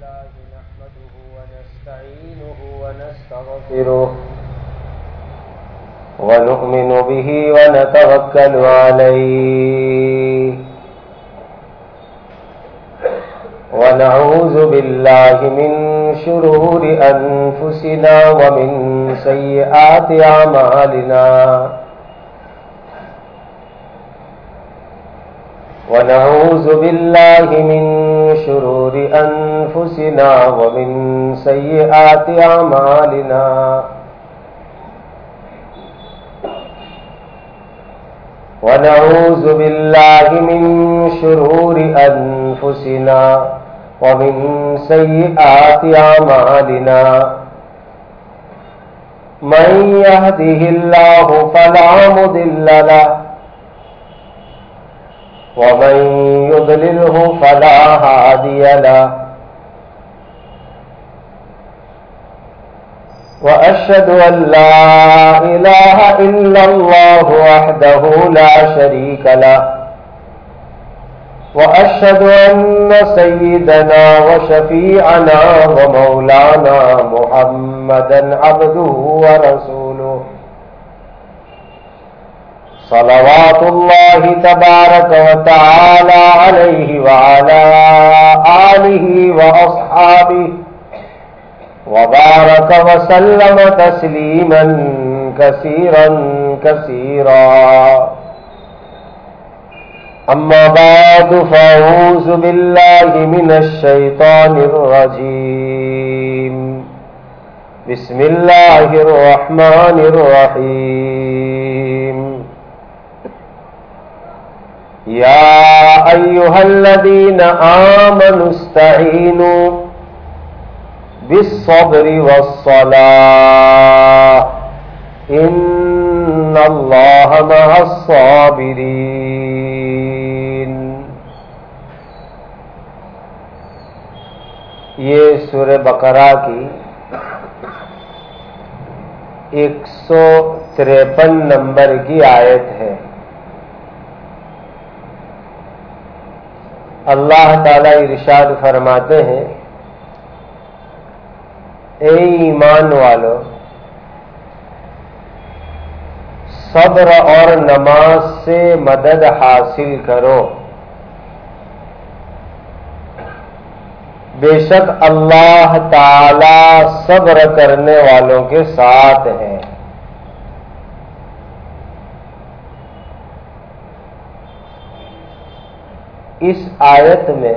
لله نحمده ونستعينه ونستغفره ونؤمن به ونتوكل عليه ونعوذ بالله من شرور أنفسنا ومن سيئات أعمالنا ونعوذ بالله من شرور أنفسنا ومن سيئات أعمالنا ونعوذ بالله من شرور أنفسنا ومن سيئات أعمالنا من يهده الله فلا مضل له ومن يضلله فلا هادي له وأشهد أن لا إله إلا الله وحده لا شريك له وأشهد أن سيدنا وشفيعنا ومولانا محمدا عبده ورسوله صلوات الله تبارك وتعالى عليه وعلى آله وأصحابه وبارك وسلم تسليما كثيرا كثيرا أما بعد فأعوذ بالله من الشيطان الرجيم بسم الله الرحمن الرحيم يا أيها الذين آمنوا استعينوا بالصبر والصلاة إن الله مع الصابرين. یہ سورہ بقرہ کی 153 نمبر کی آیت ہے. اللہ تعالی ارشاد فرماتے ہیں، اے ایمان والو، صبر اور نماز سے مدد حاصل کرو، بے شک اللہ تعالی صبر کرنے والوں کے ساتھ ہے. اس آیت میں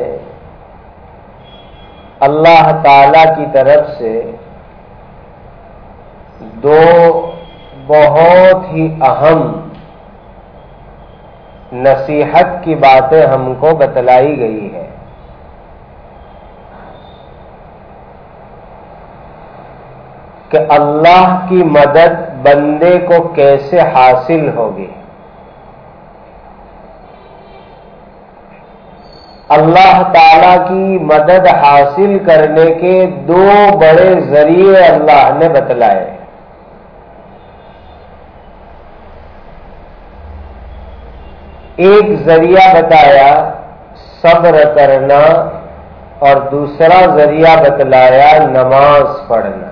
اللہ تعالی کی طرف سے دو بہت ہی اہم نصیحت کی باتیں ہم کو بتلائی گئی ہے. کہ اللہ کی مدد بندے کو کیسے حاصل ہوگی. اللہ تعالی کی مدد حاصل کرنے کے دو بڑے ذریعے اللہ نے بتلائے. ایک ذریعہ بتایا صبر کرنا اور دوسرا ذریعہ بتلایا نماز پڑھنا.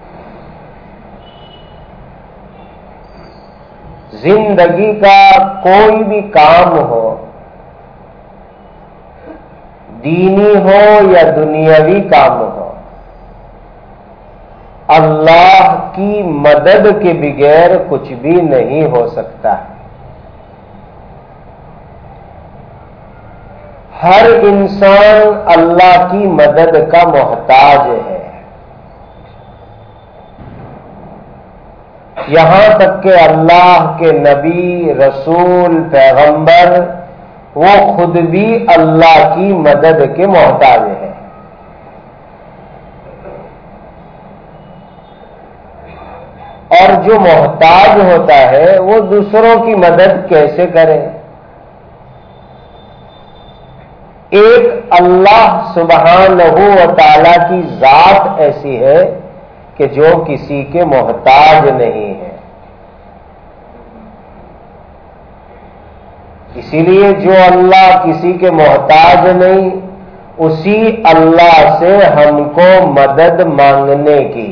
زندگی کا کوئی بھی کام ہو، دینی ہو یا دنیاوی کام ہو، اللہ کی مدد کے بغیر کچھ بھی نہیں ہو سکتا. ہر انسان اللہ کی مدد کا محتاج ہے. یہاں تک کہ اللہ کے نبی، رسول، پیغمبر وہ خود بھی اللہ کی مدد کے محتاج ہیں. اور جو محتاج ہوتا ہے وہ دوسروں کی مدد کیسے کرے؟ ایک اللہ سبحانہ و تعالی کی ذات ایسی ہے کہ جو کسی کے محتاج نہیں ہے. اسی لیے جو اللہ کسی کے محتاج نہیں، اسی اللہ سے ہم کو مدد مانگنے کی۔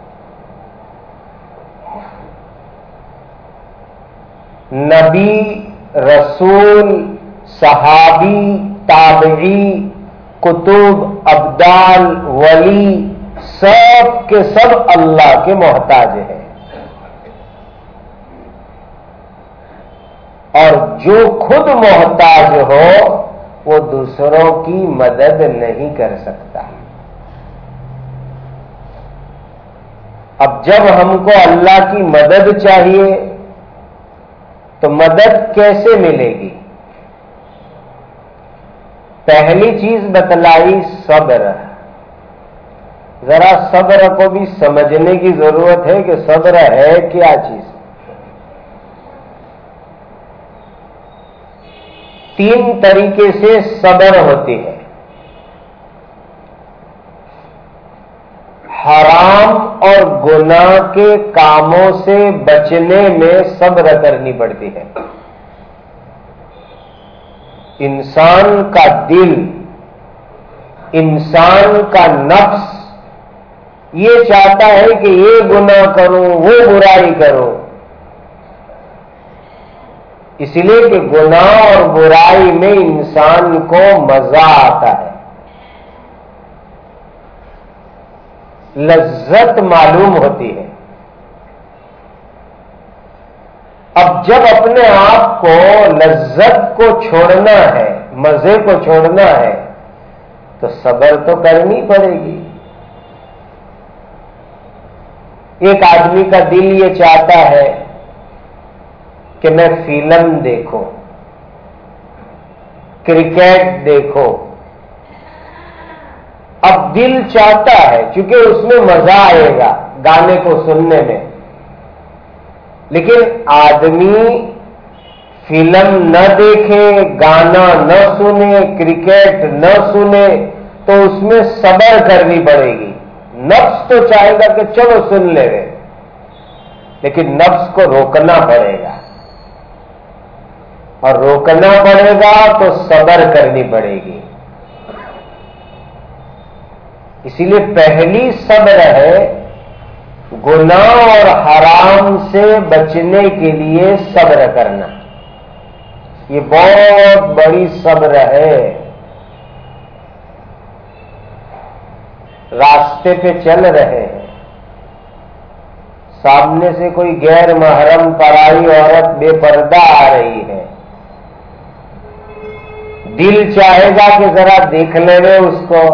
نبی، رسول، صحابی، تابعی، کتب، ابدال، ولی، سب کے سب اللہ کے محتاج ہیں، اور جو خود محتاج ہو وہ دوسروں کی مدد نہیں کر سکتا۔ اب جب ہم کو اللہ کی مدد چاہیے تو مدد کیسے ملے گی؟ پہلی چیز بتلائی صبر۔ ذرا صبر کو بھی سمجھنے کی ضرورت ہے کہ صبر ہے کیا چیز۔ تین طریقے سے صبر ہوتی ہے۔ حرام اور گناہ کے کاموں سے بچنے میں صبر کرنی پڑتی ہے۔ انسان کا دل، انسان کا نفس یہ چاہتا ہے کہ یہ گناہ کروں، وہ برائی کروں، اس لیے کہ گناہ اور برائی میں انسان کو مزہ آتا ہے، لذت معلوم ہوتی ہے۔ اب جب اپنے آپ کو لذت کو چھوڑنا ہے، مزے کو چھوڑنا ہے، تو صبر تو کرنی پڑے گی۔ ایک آدمی کا دل یہ چاہتا ہے کہ میں فلم دیکھوں، کرکٹ دیکھوں۔ اب دل چاہتا ہے چونکہ اس میں مزہ آئے گا گانے کو سننے میں، لیکن آدمی فلم نہ دیکھے، گانا نہ سنے، کرکٹ نہ سنے تو اس میں صبر کرنی پڑے گی۔ نفس تو چاہے گا کہ چلو سن لے گئے، لیکن نفس کو روکنا پڑے گا، اور روکنا پڑے گا تو صبر کرنی پڑے گی۔ اسی لیے پہلی صبر ہے گناہ اور حرام سے بچنے کے لیے صبر کرنا۔ یہ بہت بڑی صبر ہے۔ راستے پہ چل رہے ہیں، سامنے سے کوئی غیر محرم پرائی عورت بے پردہ آ رہی ہے، دل چاہے گا کہ ذرا دیکھ لے اس کو،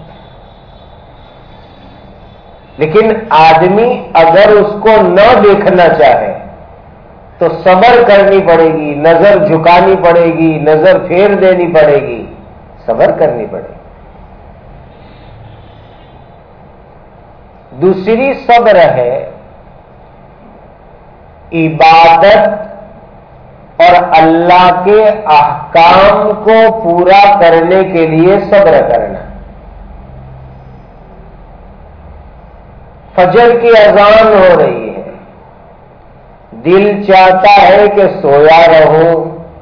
لیکن آدمی اگر اس کو نہ دیکھنا چاہے تو صبر کرنی پڑے گی، نظر جھکانی پڑے گی، نظر پھیر دینی پڑے گی، صبر کرنی پڑے گی۔ دوسری صبر ہے عبادت اور اللہ کے احکام کو پورا کرنے کے لیے صبر کرنا۔ فجر کی اذان ہو رہی ہے، دل چاہتا ہے کہ سویا رہو،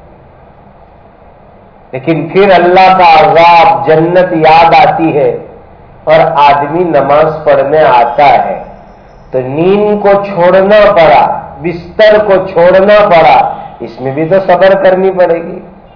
لیکن پھر اللہ کا عذاب، جنت یاد آتی ہے اور آدمی نماز پڑھنے آتا ہے تو نیند کو چھوڑنا پڑا، بستر کو چھوڑنا پڑا، اس میں بھی تو صبر کرنی پڑے گی۔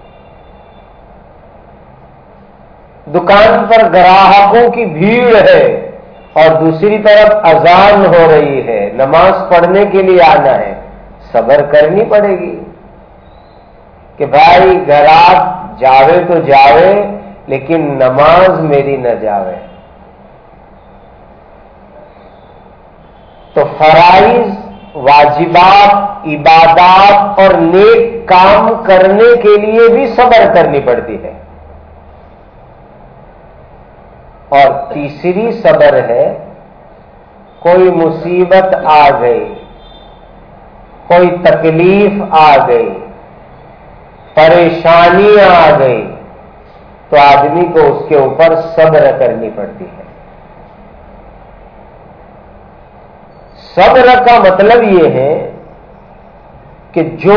دکان پر گراہکوں کی بھیڑ ہے اور دوسری طرف اذان ہو رہی ہے، نماز پڑھنے کے لیے آنا ہے، صبر کرنی پڑے گی کہ بھائی گراہک جاوے تو جاوے لیکن نماز میری نہ جاوے۔ تو فرائض، واجبات، عبادات اور نیک کام کرنے کے لیے بھی صبر کرنی پڑتی ہے۔ اور تیسری صبر ہے کوئی مصیبت آ گئی، کوئی تکلیف آ گئی، پریشانی آ گئی تو آدمی کو اس کے اوپر صبر کرنی پڑتی ہے۔ صبر کا مطلب یہ ہے کہ جو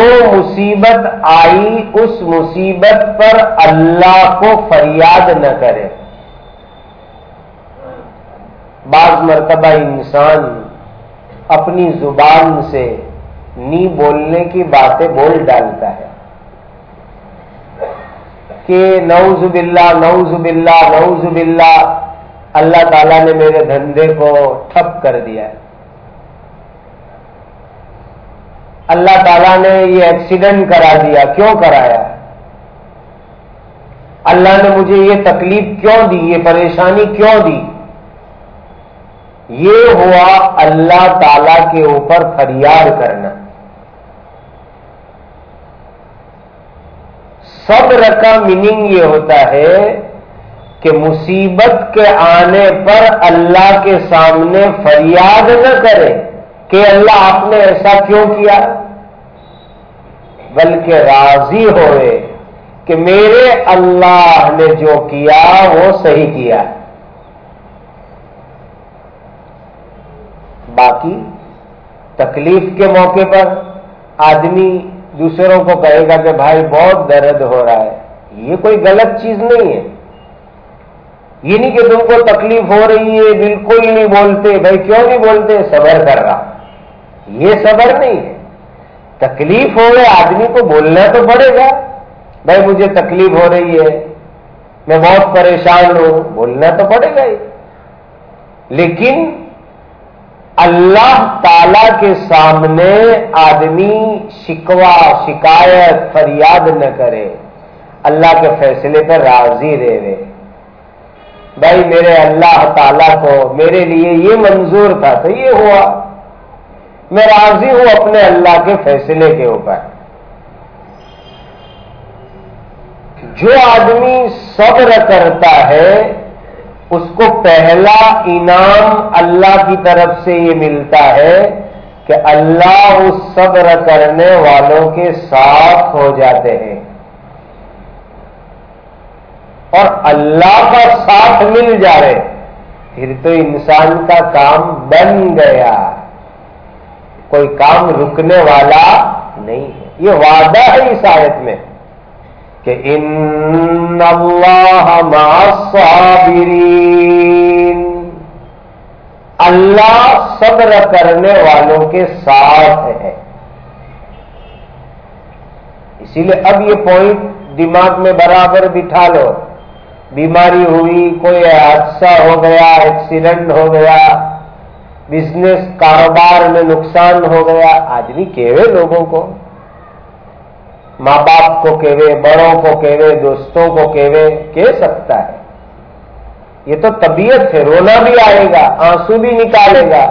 مصیبت آئی اس مصیبت پر اللہ کو فریاد نہ کرے، بعض مرتبہ انسان اپنی زبان سے نہیں بولنے کی باتیں بول ڈالتا ہے کہ نعوذ باللہ نعوذ باللہ نعوذ باللہ، اللہ تعالیٰ نے میرے دھندے کو ٹھپ کر دیا ہے، اللہ تعالیٰ نے یہ ایکسیڈنٹ کرا دیا، کیوں کرایا؟ اللہ نے مجھے یہ تکلیف کیوں دی، یہ پریشانی کیوں دی؟ یہ ہوا اللہ تعالیٰ کے اوپر فریاد کرنا۔ صبر کا میننگ یہ ہوتا ہے کہ مصیبت کے آنے پر اللہ کے سامنے فریاد نہ کرے کہ اللہ آپ نے ایسا کیوں کیا، بلکہ راضی ہوئے کہ میرے اللہ نے جو کیا وہ صحیح کیا۔ باقی تکلیف کے موقع پر آدمی دوسروں کو کہے گا کہ بھائی بہت درد ہو رہا ہے، یہ کوئی غلط چیز نہیں ہے۔ یہ نہیں کہ تم کو تکلیف ہو رہی ہے بالکل نہیں بولتے، بھائی کیوں نہیں بولتے؟ صبر کر رہا، یہ صبر نہیں ہے۔ تکلیف ہو رہے آدمی کو بولنا تو پڑے گا، بھائی مجھے تکلیف ہو رہی ہے، میں بہت پریشان ہوں، بولنا تو پڑے گا ہی۔ لیکن اللہ تعالی کے سامنے آدمی شکوہ شکایت فریاد نہ کرے، اللہ کے فیصلے پر راضی رہے۔ بھائی میرے اللہ تعالیٰ کو میرے لیے یہ منظور تھا تو یہ ہوا، میں راضی ہوں اپنے اللہ کے فیصلے کے اوپر۔ جو آدمی صبر کرتا ہے اس کو پہلا انعام اللہ کی طرف سے یہ ملتا ہے کہ اللہ اس صبر کرنے والوں کے ساتھ ہو جاتے ہیں، اور اللہ کا ساتھ مل جائے پھر تو انسان کا کام بن گیا، کوئی کام رکنے والا نہیں ہے۔ یہ وعدہ ہے اس آیت میں کہ ان اللہ مع الصابرین، اللہ صبر کرنے والوں کے ساتھ ہے۔ اسی لیے اب یہ پوائنٹ دماغ میں برابر بٹھا لو، بیماری ہوئی، کوئی حادثہ ہو گیا، ایکسیڈنٹ ہو گیا، بزنس کاروبار میں نقصان ہو گیا، آدمی کہوے لوگوں کو، ماں باپ کو کہوے، بڑوں کو کہوے، دوستوں کو کہوے، کہہ سکتا ہے، یہ تو طبیعت ہے، رونا بھی آئے گا، آنسو بھی نکالے گا،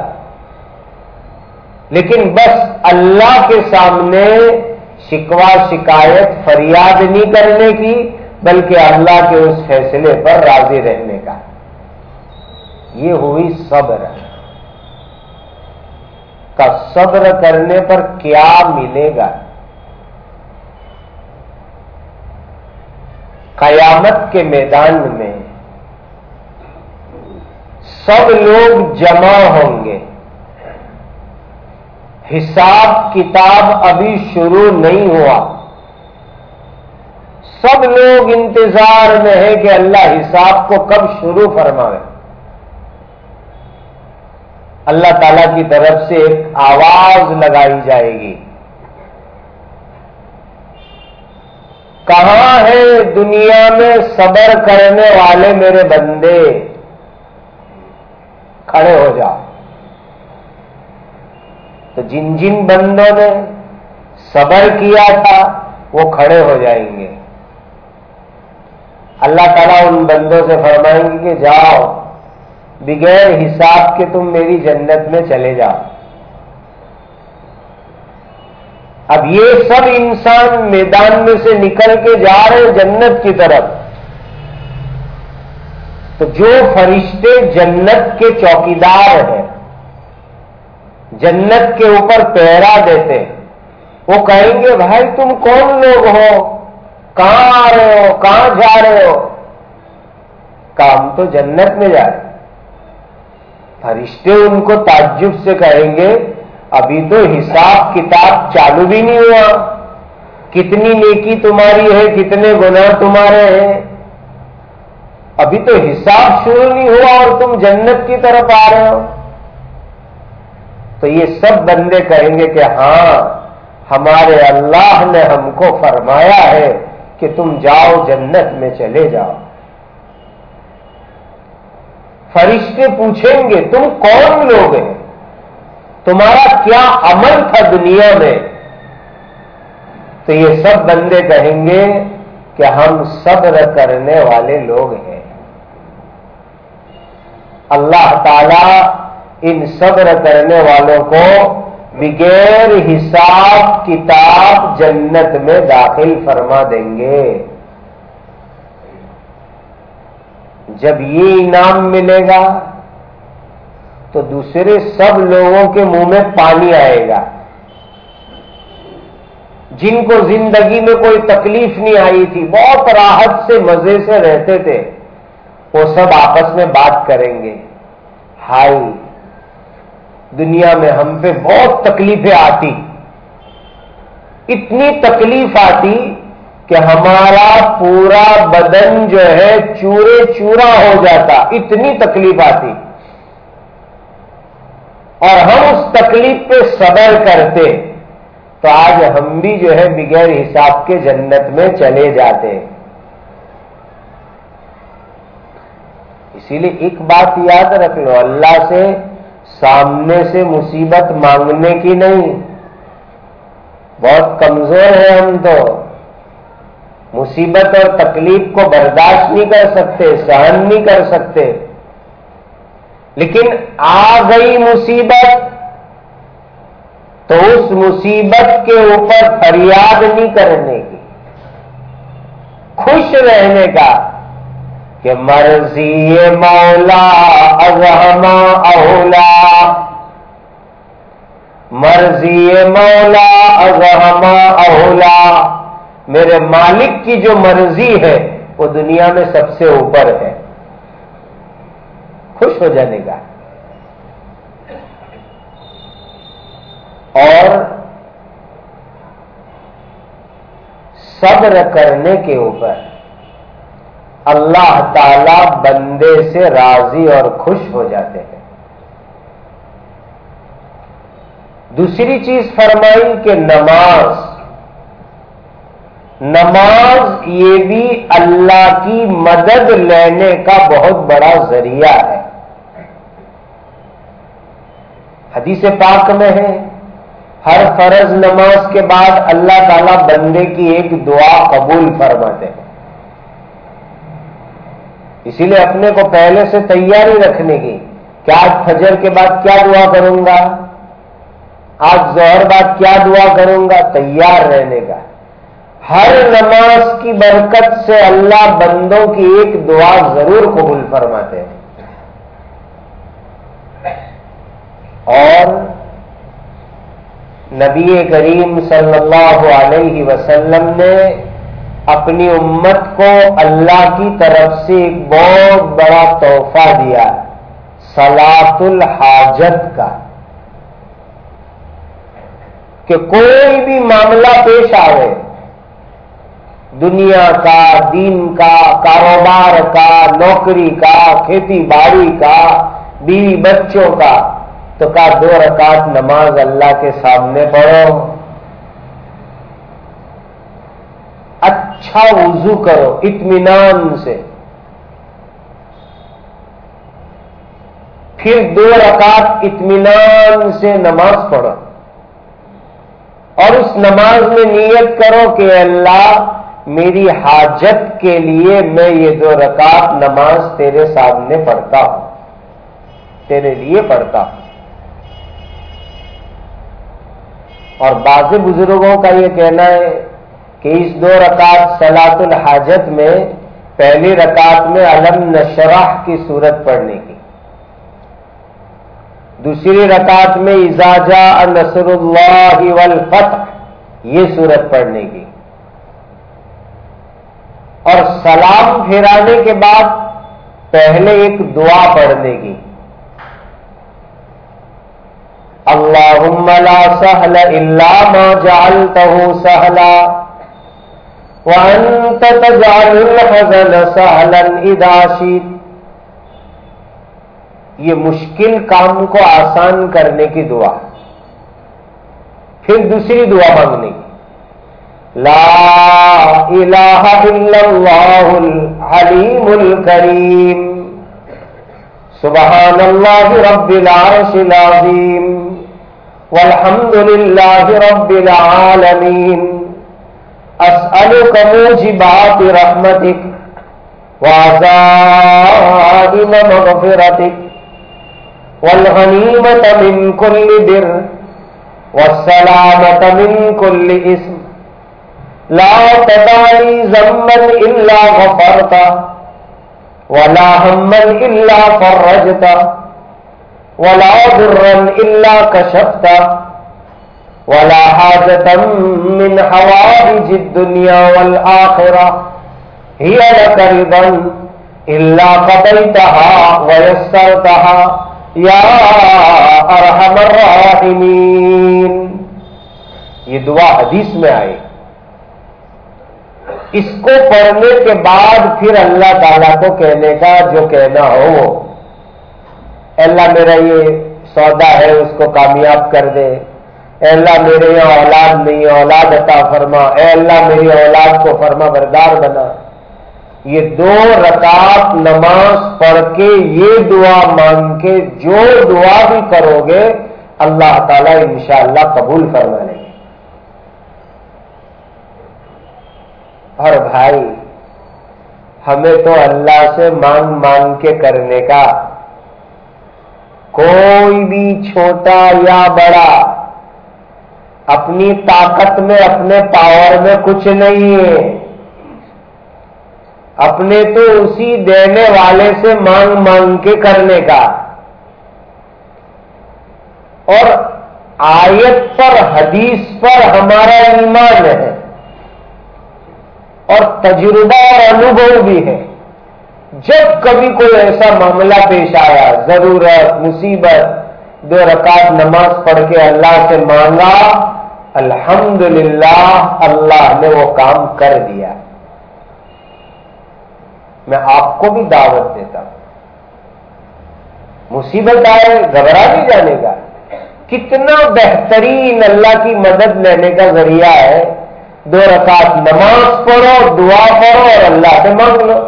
لیکن بس اللہ کے سامنے شکوہ شکایت فریاد نہیں کرنے کی، بلکہ اللہ کے اس فیصلے پر راضی رہنے کا۔ یہ ہوئی صبر کا۔ صبر کرنے پر کیا ملے گا؟ قیامت کے میدان میں سب لوگ جمع ہوں گے، حساب کتاب ابھی شروع نہیں ہوا، سب لوگ انتظار میں ہے کہ اللہ حساب کو کب شروع فرمائے۔ اللہ تعالی کی طرف سے ایک آواز لگائی جائے گی، کہاں ہے دنیا میں صبر کرنے والے میرے بندے؟ کھڑے ہو جاؤ۔ تو جن جن بندوں نے صبر کیا تھا وہ کھڑے ہو جائیں گے۔ اللہ تعالیٰ ان بندوں سے فرمائیں گے کہ جاؤ، بغیر حساب کے تم میری جنت میں چلے جاؤ۔ اب یہ سب انسان میدان میں سے نکل کے جا رہے جنت کی طرف، تو جو فرشتے جنت کے چوکیدار ہیں، جنت کے اوپر پہرا دیتے، وہ کہیں گے بھائی تم کون لوگ ہو، کہاں آ رہے ہو، کہاں جا رہے ہو؟ کام تو جنت میں جا رہے۔ فرشتے ان کو تعجب سے کہیں گے ابھی تو حساب کتاب چالو بھی نہیں ہوا، کتنی نیکی تمہاری ہے، کتنے گناہ تمہارے ہیں، ابھی تو حساب شروع نہیں ہوا اور تم جنت کی طرف آ رہے ہو. تو یہ سب بندے کہیں گے کہ ہاں ہمارے اللہ نے ہم کو فرمایا ہے کہ تم جاؤ جنت میں چلے جاؤ. فرشتے پوچھیں گے تم کون لوگ ہیں, تمہارا کیا عمل تھا دنیا میں؟ تو یہ سب بندے کہیں گے کہ ہم صبر کرنے والے لوگ ہیں. اللہ تعالی ان صبر کرنے والوں کو بغیر حساب کتاب جنت میں داخل فرما دیں گے. جب یہ انعام ملے گا تو دوسرے سب لوگوں کے منہ میں پانی آئے گا. جن کو زندگی میں کوئی تکلیف نہیں آئی تھی, بہت راحت سے مزے سے رہتے تھے, وہ سب آپس میں بات کریں گے, ہائے دنیا میں ہم پہ بہت تکلیفیں آتی, اتنی تکلیف آتی کہ ہمارا پورا بدن جو ہے چورے چورا ہو جاتا, اتنی تکلیف آتی, اور ہم اس تکلیف پہ صبر کرتے تو آج ہم بھی جو ہے بغیر حساب کے جنت میں چلے جاتے. اسی لیے ایک بات یاد رکھ لو, اللہ سے سامنے سے مصیبت مانگنے کی نہیں. بہت کمزور ہیں ہم تو, مصیبت اور تکلیف کو برداشت نہیں کر سکتے, سہن نہیں کر سکتے. لیکن آ گئی مصیبت تو اس مصیبت کے اوپر فریاد نہیں کرنے کی, خوش رہنے کا کہ مرضی مولا از ہما اولا, مرضی مولا از ہما اولا, میرے مالک کی جو مرضی ہے وہ دنیا میں سب سے اوپر ہے. خوش ہو جانے کا. اور صبر کرنے کے اوپر اللہ تعالی بندے سے راضی اور خوش ہو جاتے ہیں. دوسری چیز فرمائی کہ نماز یہ بھی اللہ کی مدد لینے کا بہت بڑا ذریعہ ہے. حدیث پاک میں ہے ہر فرض نماز کے بعد اللہ تعالیٰ بندے کی ایک دعا قبول فرماتے ہیں. اسی لیے اپنے کو پہلے سے تیاری رکھنے کی کہ آج فجر کے بعد کیا دعا کروں گا, آج ظہر بعد کیا دعا کروں گا, تیار رہنے کا. ہر نماز کی برکت سے اللہ بندوں کی ایک دعا ضرور قبول فرماتے ہیں. اور نبی کریم صلی اللہ علیہ وسلم نے اپنی امت کو اللہ کی طرف سے ایک بہت بڑا تحفہ دیا, صلاۃ الحاجت کا, کہ کوئی بھی معاملہ پیش آئے, دنیا کا, دین کا, کاروبار کا, نوکری کا, کھیتی باڑی کا, بیوی بچوں کا, تو کہا 2 رکعت نماز اللہ کے سامنے پڑھو, اچھا وضو کرو اطمینان سے, پھر 2 رکعت اطمینان سے نماز پڑھو, اور اس نماز میں نیت کرو کہ اللہ میری حاجت کے لیے میں یہ 2 رکعت نماز تیرے سامنے پڑھتا ہوں, تیرے لیے پڑھتا ہوں. اور بعض بزرگوں کا یہ کہنا ہے کہ اس 2 رکعت صلاۃ الحاجت میں پہلی رکعت میں علم نشرح کی صورت پڑھنے کی, دوسری رکعت میں اذا جاء نصر اللہ والفتح یہ صورت پڑھنے کی, اور سلام پھیرانے کے بعد پہلے ایک دعا پڑھنے کی, اللہم لا سہل الا ما جعلتہ سہلا وأنت تجعل الحزن سهلا إذا شئت. یہ مشکل کام کو آسان کرنے کی دعا. پھر دوسری دعا مانگنے کی، لا الہ الا اللہ الحلیم الکریم سبحان اللہ رب العرش العظیم والحمد للہ رب العالمین اسألک موجبات رحمتک وعزائم مغفرتک والغنیمۃ من کل بر والسلامۃ من کل اسم لا تدع لي ذنبا الا غفرته ولا هما الا فرجته ولا ضرا الا كشفته ولا حاجة من حوائج الدنيا والآخرة هي لك رضا إلا قضيتها ويسرتها يا أرحم الراحمين. یہ دعا حدیث میں آئی. اس کو پڑھنے کے بعد پھر اللہ تعالیٰ کو کہنے کا جو کہنا ہو وہ، اے اللہ میرا یہ سودا ہے اس کو کامیاب کر دے، اے اللہ میرے یہاں اولاد نہیں ہے اولاد عطا فرما، اے اللہ میری اولاد کو فرما بردار بنا. یہ 2 رکعت نماز پڑھ کے یہ دعا مانگ کے جو دعا بھی کرو گے اللہ تعالیٰ انشاءاللہ قبول فرما لیں گے. اور بھائی ہمیں تو اللہ سے مانگ مانگ کے کرنے کا، کوئی بھی چھوٹا یا بڑا اپنی طاقت میں اپنے پاور میں کچھ نہیں ہے. اپنے تو اسی دینے والے سے مانگ مانگ کے کرنے کا. اور آیت پر حدیث پر ہمارا ایمان ہے اور تجربہ اور انوبھو بھی ہے. جب کبھی کوئی ایسا معاملہ پیش آیا، ضرورت مصیبت، 2 رکعت نماز پڑھ کے اللہ سے مانگا، الحمدللہ اللہ نے وہ کام کر دیا. میں آپ کو بھی دعوت دیتا ہوں، مصیبت آئے گھبرا نہیں جانے کا. کتنا بہترین اللہ کی مدد لینے کا ذریعہ ہے. 2 رکعت نماز پڑھو، دعا پڑھو اور اللہ سے مانگ لو.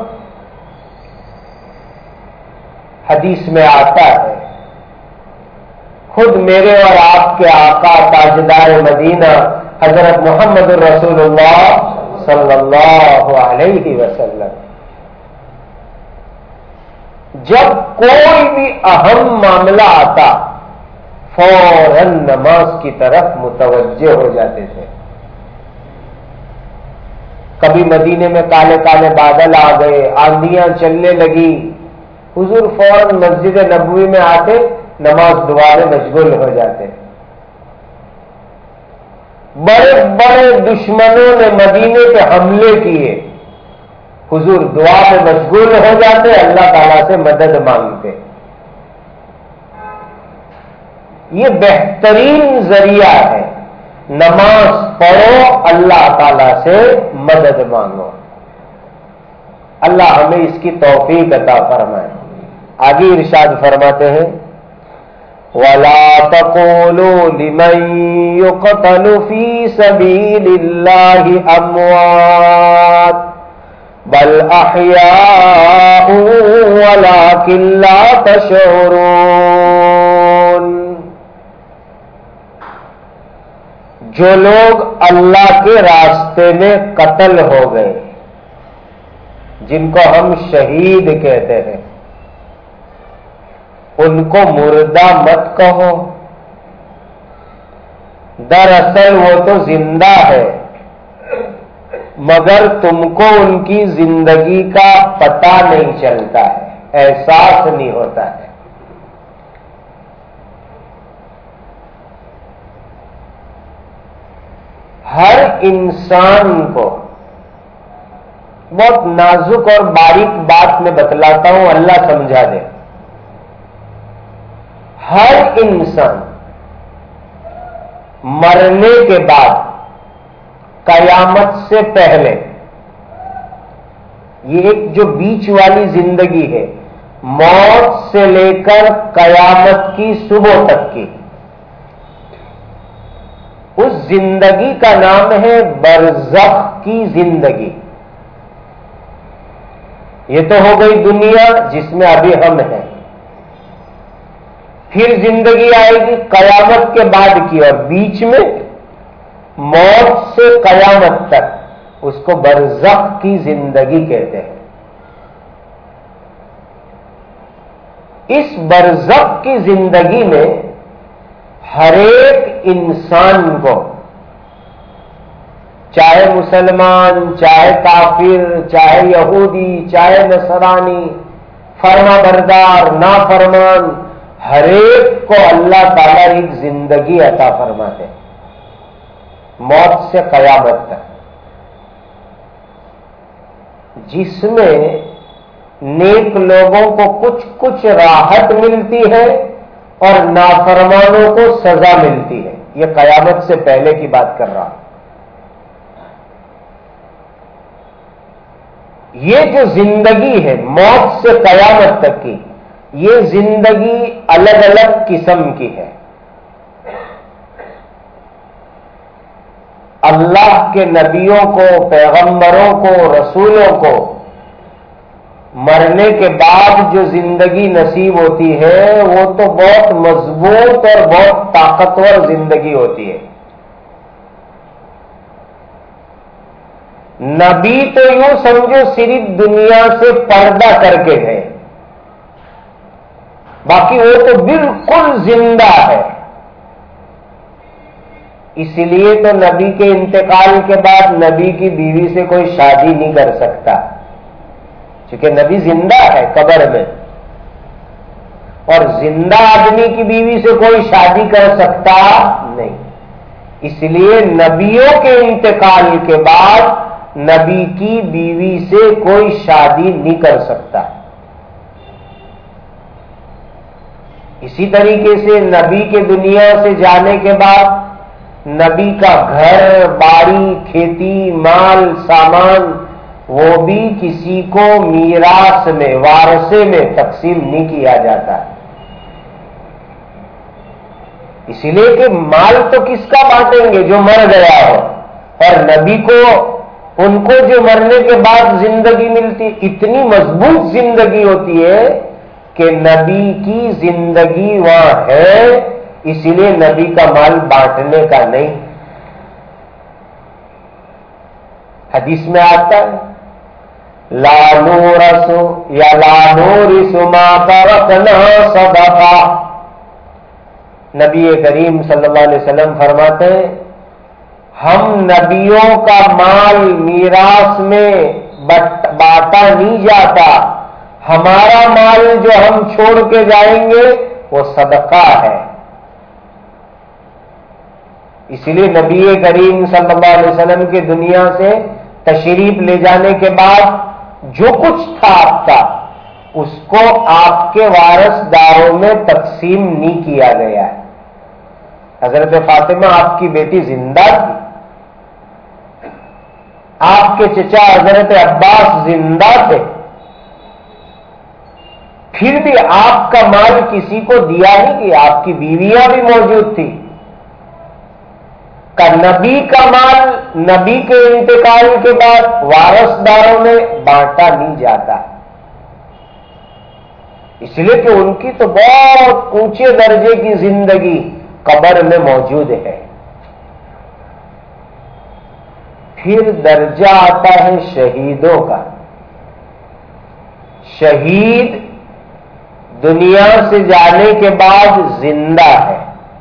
حدیث میں آتا ہے خود میرے اور آپ کے آقا تاجدار مدینہ حضرت محمد الرسول اللہ صلی اللہ علیہ وسلم جب کوئی بھی اہم معاملہ آتا فوراً نماز کی طرف متوجہ ہو جاتے تھے. کبھی مدینے میں کالے کالے بادل آ گئے، آندھیاں چلنے لگی، حضور فوراً مسجد نبوی میں آتے، نماز دعا میں مشغول ہو جاتے. بڑے بڑے دشمنوں نے مدینے پہ حملے کیے، حضور دعا میں مشغول ہو جاتے، اللہ تعالیٰ سے مدد مانگتے. یہ بہترین ذریعہ ہے. نماز پڑھو، اللہ تعالیٰ سے مدد مانگو. اللہ ہمیں اس کی توفیق عطا فرمائے. آگے ارشاد فرماتے ہیں وَلَا تَقُولُوا لِمَن يُقْتَلُ فِي سَبِيلِ اللَّهِ أَمْوَاتٌ بَلْ أَحْيَاءٌ وَلَكِن لَّا تَشْعُرُونَ. جو لوگ اللہ کے راستے میں قتل ہو گئے، جن کو ہم شہید کہتے ہیں، ان کو مردہ مت کہو. دراصل وہ تو زندہ ہے، مگر تم کو ان کی زندگی کا پتہ نہیں چلتا ہے، احساس نہیں ہوتا ہے. ہر انسان کو بہت نازک اور باریک بات میں بتلاتا ہوں، اللہ سمجھا دے. ہر انسان مرنے کے بعد قیامت سے پہلے یہ ایک جو بیچ والی زندگی ہے، موت سے لے کر قیامت کی صبح تک کی، اس زندگی کا نام ہے برزخ کی زندگی۔ یہ تو ہو گئی دنیا جس میں ابھی ہم ہیں، پھر زندگی آئے گی قیامت کے بعد کی، اور بیچ میں موت سے قیامت تک، اس کو برزخ کی زندگی کہتے ہیں۔ اس برزخ کی زندگی میں ہر ایک انسان کو، چاہے مسلمان، چاہے کافر، چاہے یہودی، چاہے نصرانی، فرما بردار، نافرمان، ہر ایک کو اللہ تعالیٰ ایک زندگی عطا فرماتے ہیں، موت سے قیامت تک، جس میں نیک لوگوں کو کچھ کچھ راحت ملتی ہے اور نافرمانوں کو سزا ملتی ہے۔ یہ قیامت سے پہلے کی بات کر رہا ہوں۔ یہ جو زندگی ہے موت سے قیامت تک کی، یہ زندگی الگ الگ قسم کی ہے۔ اللہ کے نبیوں کو، پیغمبروں کو، رسولوں کو مرنے کے بعد جو زندگی نصیب ہوتی ہے وہ تو بہت مضبوط اور بہت طاقتور زندگی ہوتی ہے۔ نبی تو یوں سمجھو صرف دنیا سے پردہ کر کے گئے، باقی وہ تو بالکل زندہ ہے۔ اس لیے تو نبی کے انتقال کے بعد نبی کی بیوی سے کوئی شادی نہیں کر سکتا، کیونکہ نبی زندہ ہے قبر میں، اور زندہ آدمی کی بیوی سے کوئی شادی کر سکتا نہیں۔ اس لیے نبیوں کے انتقال کے بعد نبی کی بیوی سے کوئی شادی نہیں کر سکتا۔ اسی طریقے سے نبی کے دنیا سے جانے کے بعد نبی کا گھر باری، کھیتی، مال، سامان، وہ بھی کسی کو میراث میں، وارثے میں تقسیم نہیں کیا جاتا، اسی لیے کہ مال تو کس کا بانٹیں گے؟ جو مر گیا ہو، اور نبی کو، ان کو جو مرنے کے بعد زندگی ملتی، اتنی مضبوط زندگی ہوتی ہے کہ نبی کی زندگی وہاں ہے، اسی لیے نبی کا مال بانٹنے کا نہیں۔ حدیث میں آتا ہے لا نورث یا لا نورث ما ترکنا صدقہ، نبی کریم صلی اللہ علیہ وسلم فرماتے ہیں ہم نبیوں کا مال میراث میں بانٹا نہیں جاتا، ہمارا مال جو ہم چھوڑ کے جائیں گے وہ صدقہ ہے۔ اسی لیے نبی کریم صلی اللہ علیہ وسلم کی دنیا سے تشریف لے جانے کے بعد جو کچھ تھا آپ کا، اس کو آپ کے وارث داروں میں تقسیم نہیں کیا گیا ہے۔ حضرت فاطمہ آپ کی بیٹی زندہ تھی، آپ کے چچا حضرت عباس زندہ تھے، پھر بھی آپ کا مال کسی کو دیا نہیں گیا، آپ کی بیویاں بھی موجود تھی۔ کا نبی کا مال نبی کے انتقال کے بعد وارث داروں میں بانٹا نہیں جاتا، اس لیے کہ ان کی تو بہت اونچے درجے کی زندگی قبر میں موجود ہے۔ پھر درجہ آتا ہے شہیدوں کا۔ شہید دنیا سے جانے کے بعد زندہ ہے،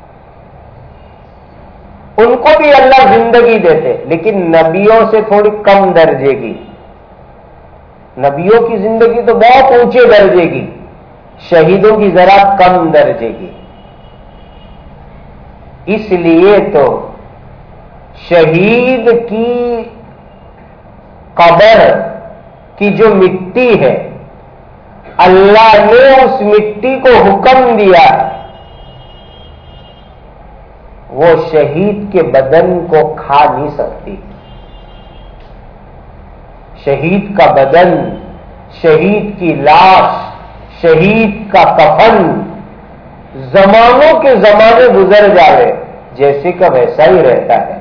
ان کو بھی اللہ زندگی دیتے، لیکن نبیوں سے تھوڑی کم درجے کی۔ نبیوں کی زندگی تو بہت اونچے درجے کی، شہیدوں کی ذرا کم درجے کی۔ اس لیے تو شہید کی قبر کی جو مٹی ہے، اللہ نے اس مٹی کو حکم دیا ہے وہ شہید کے بدن کو کھا نہیں سکتی۔ شہید کا بدن، شہید کی لاش، شہید کا کفن زمانوں کے زمانے گزر جاوے جیسے کا ویسا ہی رہتا ہے.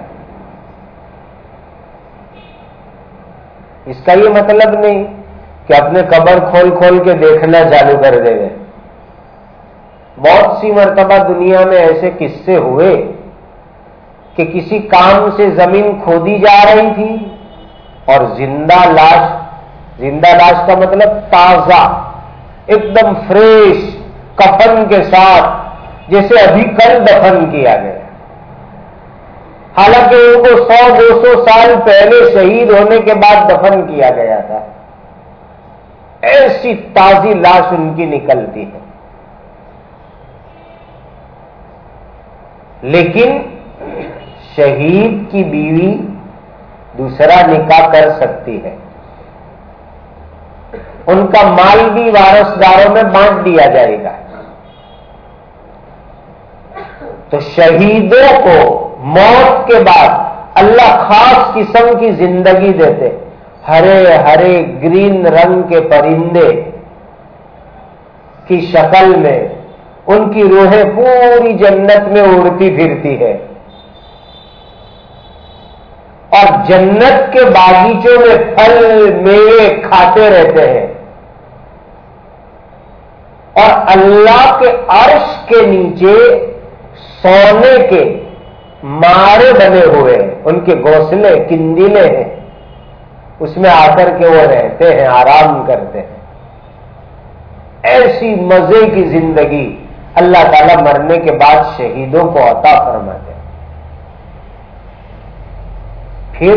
اس کا یہ مطلب نہیں کہ اپنے قبر کھول کھول کے دیکھنا چالو کر دے گئے. بہت سی مرتبہ دنیا میں ایسے قصے ہوئے کہ کسی کام سے زمین کھودی جا رہی تھی اور زندہ لاش کا مطلب تازہ، ایک دم فریش کفن کے ساتھ جیسے ابھی کل دفن کیا گیا، حالانکہ ان کو 100-200 سال پہلے شہید ہونے کے بعد دفن کیا گیا تھا. ایسی تازی لاش ان کی نکلتی ہے. لیکن شہید کی بیوی دوسرا نکاح کر سکتی ہے، ان کا مال بھی وارثداروں میں بانٹ دیا جائے گا. تو شہیدوں کو موت کے بعد اللہ خاص قسم کی زندگی دیتے. ہرے ہرے گرین رنگ کے پرندے کی شکل میں ان کی روحیں پوری جنت میں اڑتی پھرتی ہے، اور جنت کے باغیچوں میں پھل میوے کھاتے رہتے ہیں، اور اللہ کے عرش کے نیچے سونے کے مارے بنے ہوئے ہیں، ان کے گھونسلے کندیلے ہیں، اس میں آ کر کے وہ رہتے ہیں، آرام کرتے ہیں. ایسی مزے کی زندگی اللہ تعالیٰ مرنے کے بعد شہیدوں کو عطا فرماتے ہیں. پھر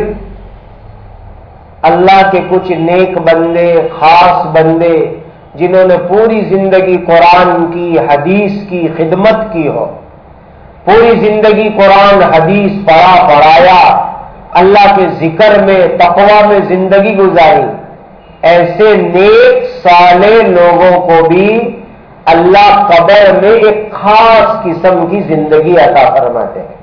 اللہ کے کچھ نیک بندے، خاص بندے جنہوں نے پوری زندگی قرآن کی، حدیث کی خدمت کی ہو، پوری زندگی قرآن حدیث پڑھایا، اللہ کے ذکر میں، تقوی میں زندگی گزاری، ایسے نیک صالح لوگوں کو بھی اللہ قبر میں ایک خاص قسم کی زندگی عطا فرماتے ہیں.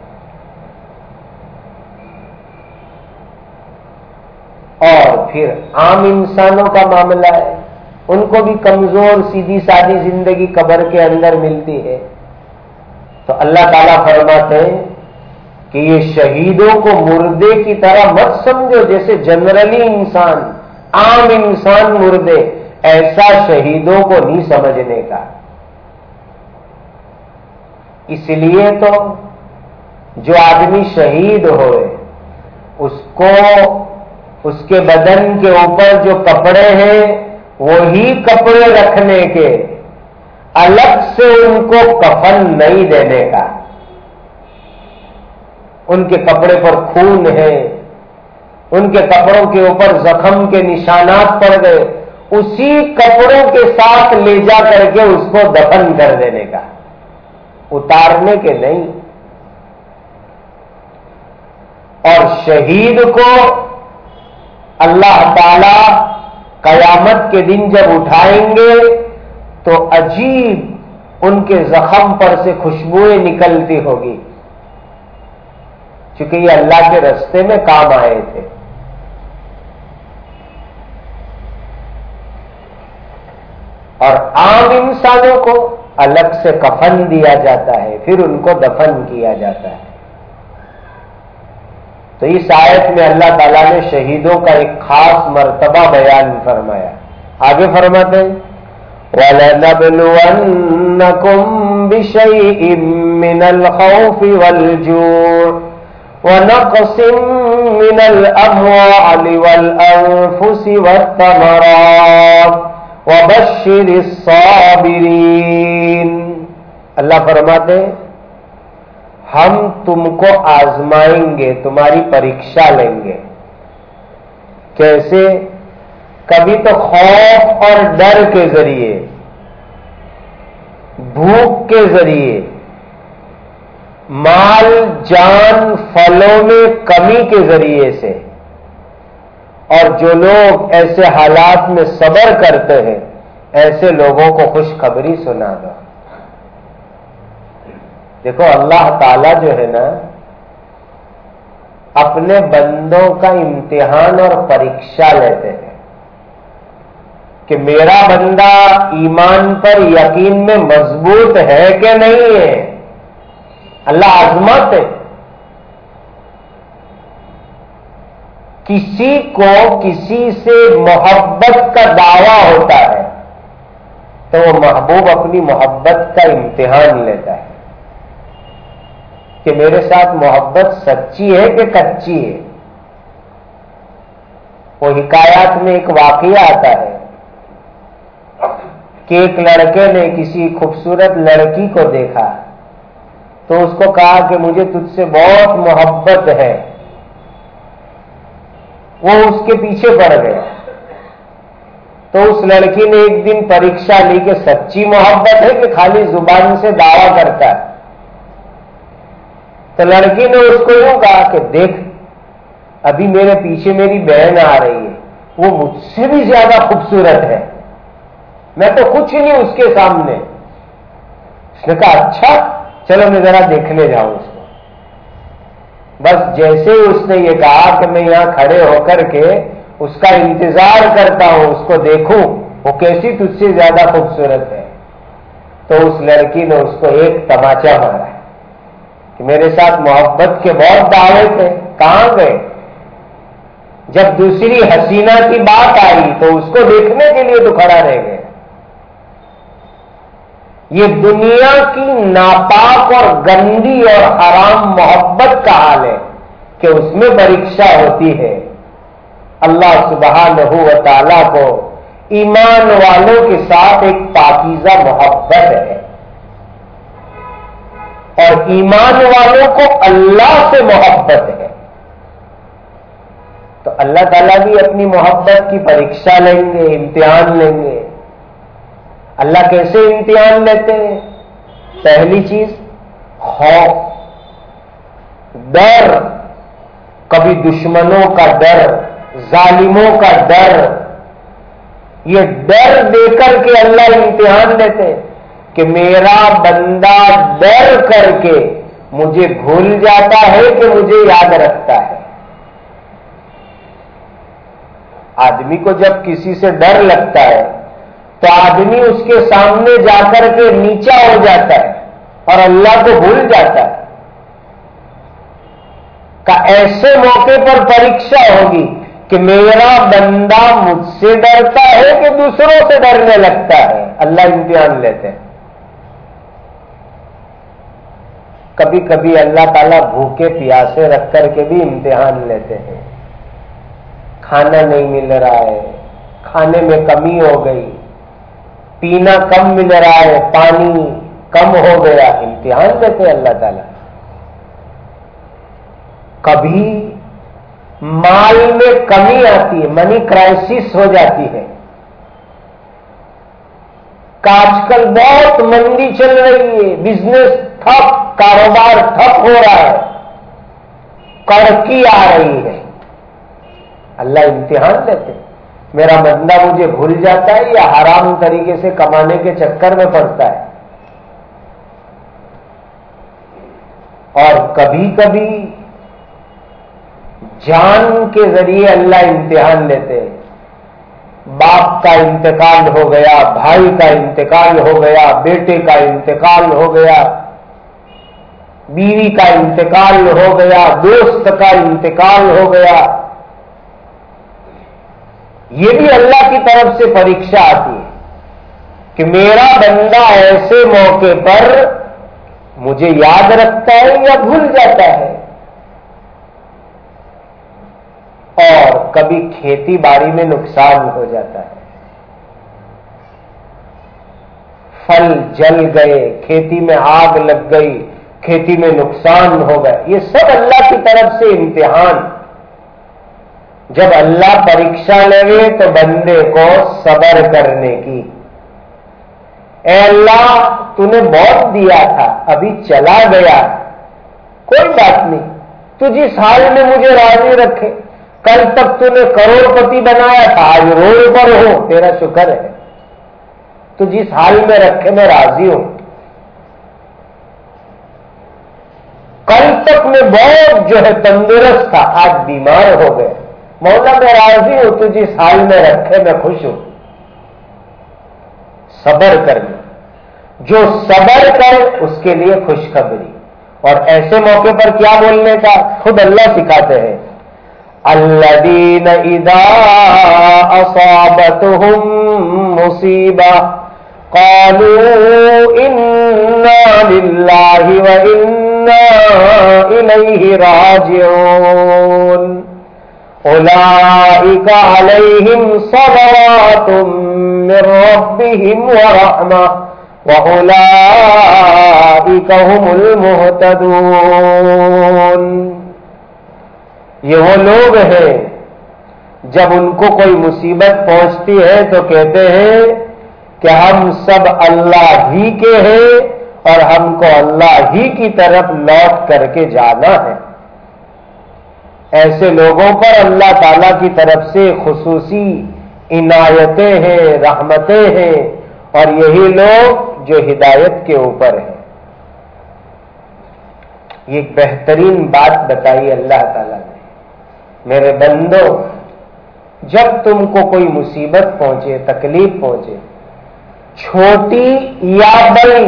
اور پھر عام انسانوں کا معاملہ ہے، ان کو بھی کمزور سیدھی سادی زندگی قبر کے اندر ملتی ہے. تو اللہ تعالیٰ فرماتے ہیں کہ یہ شہیدوں کو مردے کی طرح مت سمجھو، جیسے جنرلی انسان، عام انسان مردے، ایسا شہیدوں کو نہیں سمجھنے کا. اس لیے تو جو آدمی شہید ہوئے اس کو اس کے بدن کے اوپر جو کپڑے ہیں وہی کپڑے رکھنے کے، الگ سے ان کو کفن نہیں دینے کا. ان کے کپڑے پر خون ہے، ان کے کپڑوں کے اوپر زخم کے نشانات پڑ گئے، اسی کپڑوں کے ساتھ لے جا کر کے اس کو دفن کر دینے کا، اتارنے کے نہیں. اور شہید کو اللہ تعالی قیامت کے دن جب اٹھائیں گے تو عجیب ان کے زخم پر سے خوشبوئیں نکلتی ہوگی، چونکہ یہ اللہ کے راستے میں کام آئے تھے. اور عام انسانوں کو الگ سے کفن دیا جاتا ہے، پھر ان کو دفن کیا جاتا ہے. تو اس آیت میں اللہ تعالیٰ نے شہیدوں کا ایک خاص مرتبہ بیان فرمایا. آگے فرماتے ہیں وَلَنَبْلُوَنَّكُمْ بِشَيْءٍ مِّنَ الْخَوْفِ وَالْجُوعِ وَنَقْصٍ مِّنَ الْأَمْوَالِ وَالْأَنفُسِ وَالثَّمَرَاتِ وَبَشِّرِ الصَّابِرِينَ. اللہ فرماتے ہیں ہم تم کو آزمائیں گے، تمہاری پریکشا لیں گے. کیسے؟ کبھی تو خوف اور ڈر کے ذریعے، بھوک کے ذریعے، مال جان پھلوں میں کمی کے ذریعے سے. اور جو لوگ ایسے حالات میں صبر کرتے ہیں ایسے لوگوں کو خوشخبری سنا دو. دیکھو اللہ تعالیٰ جو ہے نا اپنے بندوں کا امتحان اور پریکشا لیتے ہیں کہ میرا بندہ ایمان پر یقین میں مضبوط ہے کہ نہیں ہے. اللہ آزماتے. کسی کو کسی سے محبت کا دعویٰ ہوتا ہے تو وہ محبوب اپنی محبت کا امتحان لیتا ہے کہ میرے ساتھ محبت سچی ہے کہ کچی ہے. وہ حکایات میں ایک واقعہ آتا ہے کہ ایک لڑکے نے کسی خوبصورت لڑکی کو دیکھا تو اس کو کہا کہ مجھے تجھ سے بہت محبت ہے. وہ اس کے پیچھے پڑ گیا. تو اس لڑکی نے ایک دن پریکشا لی کہ سچی محبت ہے کہ خالی زبان سے دعویٰ کرتا ہے. تو لڑکی نے اس کو یوں کہا کہ دیکھ ابھی میرے پیچھے میری بہن آ رہی ہے, وہ مجھ سے بھی زیادہ خوبصورت ہے, میں تو کچھ نہیں اس کے سامنے. اس نے کہا اچھا چلو میں ذرا دیکھنے جاؤں اس کو. بس جیسے ہی اس نے یہ کہا کہ میں یہاں کھڑے ہو کر کے اس کا انتظار کرتا ہوں, اس کو دیکھوں وہ کیسی تجھ سے زیادہ خوبصورت ہے, تو اس لڑکی نے اس کو ایک تماچا مارا کہ میرے ساتھ محبت کے بہت دعوے تھے, کہاں گئے؟ جب دوسری حسینہ کی بات آئی تو اس کو دیکھنے کے لیے تو کھڑا رہ گئے. یہ دنیا کی ناپاک اور گندی اور حرام محبت کا حال ہے کہ اس میں پریکشا ہوتی ہے. اللہ سبحانہ و تعالیٰ کو ایمان والوں کے ساتھ ایک پاکیزہ محبت ہے اور ایمان والوں کو اللہ سے محبت ہے. تو اللہ تعالیٰ بھی اپنی محبت کی پریکشا لیں گے, امتحان لیں گے. اللہ کیسے امتحان لیتے ہیں؟ پہلی چیز خوف, ڈر, کبھی دشمنوں کا ڈر, ظالموں کا ڈر. یہ ڈر دے کر کے اللہ امتحان لیتے ہیں کہ میرا بندہ ڈر کر کے مجھے بھول جاتا ہے کہ مجھے یاد رکھتا ہے. آدمی کو جب کسی سے ڈر لگتا ہے تو آدمی اس کے سامنے جا کر کے نیچا ہو جاتا ہے اور اللہ کو بھول جاتا ہے. کہ ایسے موقع پر پریکشا ہوگی کہ میرا بندہ مجھ سے ڈرتا ہے کہ دوسروں سے ڈرنے لگتا ہے. اللہ امتحان لیتے ہیں. کبھی کبھی اللہ تعالیٰ بھوکے پیاسے رکھ کر کے بھی امتحان لیتے ہیں. کھانا نہیں مل رہا ہے, کھانے میں کمی ہو گئی, پینا کم مل رہا ہے, پانی کم ہو گیا, امتحان دیتے ہیں اللہ تعالیٰ. کبھی مال میں کمی آتی ہے, منی کرائسس ہو جاتی ہے. آج کل بہت مندی چل رہی ہے, بزنس ٹھپ, کاروبار ٹھپ ہو رہا ہے, کڑکی آ رہی ہے. اللہ امتحان دیتے ہیں. میرا بندہ مجھے بھول جاتا ہے یا حرام طریقے سے کمانے کے چکر میں پڑتا ہے. اور کبھی کبھی جان کے ذریعے اللہ امتحان لیتے ہیں. باپ کا انتقال ہو گیا, بھائی کا انتقال ہو گیا, بیٹے کا انتقال ہو گیا, بیوی کا انتقال ہو گیا, دوست کا انتقال ہو گیا. یہ بھی اللہ کی طرف سے پریکشا آتی ہے کہ میرا بندہ ایسے موقع پر مجھے یاد رکھتا ہے یا بھول جاتا ہے. اور کبھی کھیتی باڑی میں نقصان ہو جاتا ہے, پھل جل گئے, کھیتی میں آگ لگ گئی, کھیتی میں نقصان ہو گیا. یہ سب اللہ کی طرف سے امتحان. جب اللہ پریکشا لے تو بندے کو صبر کرنے کی. اے اللہ تو نے بہت دیا تھا, ابھی چلا گیا, کوئی بات نہیں, تو جس حال میں مجھے راضی رکھے. کل تک تو نے کروڑ پتی بنایا تھا, آج روڈ پر ہوں, تیرا شکر ہے. تو جس حال میں رکھے میں راضی ہوں. کل تک میں بہت جو ہے تندرست تھا، آج بیمار ہو گئے، مولا میں راضی ہوں تو جس حال میں رکھے میں خوش ہوں۔ صبر کرنا، جو صبر کرے اس کے لیے خوشخبری۔ اور ایسے موقع پر کیا بولنے کا خود اللہ سکھاتے ہیں، الذین اذا اصابتهم مصیبہ قالوا انا للہ وانا الیہ راجعون اولئک علیہم صلوات من ربهم ورحمہ وَأُولَئِكَ هُمُ الْمُهْتَدُونَ۔ یہ وہ لوگ ہیں جب ان کو کوئی مصیبت پہنچتی ہے تو کہتے ہیں کہ ہم سب اللہ ہی کے ہیں اور ہم کو اللہ ہی کی طرف لوٹ کر کے جانا ہے۔ ایسے لوگوں پر اللہ تعالی کی طرف سے خصوصی عنایتیں ہیں، رحمتیں ہیں، اور یہی لوگ جو ہدایت کے اوپر ہیں۔ یہ ایک بہترین بات بتائی اللہ تعالیٰ نے، میرے بندو جب تم کو کوئی مصیبت پہنچے، تکلیف پہنچے، چھوٹی یا بڑی،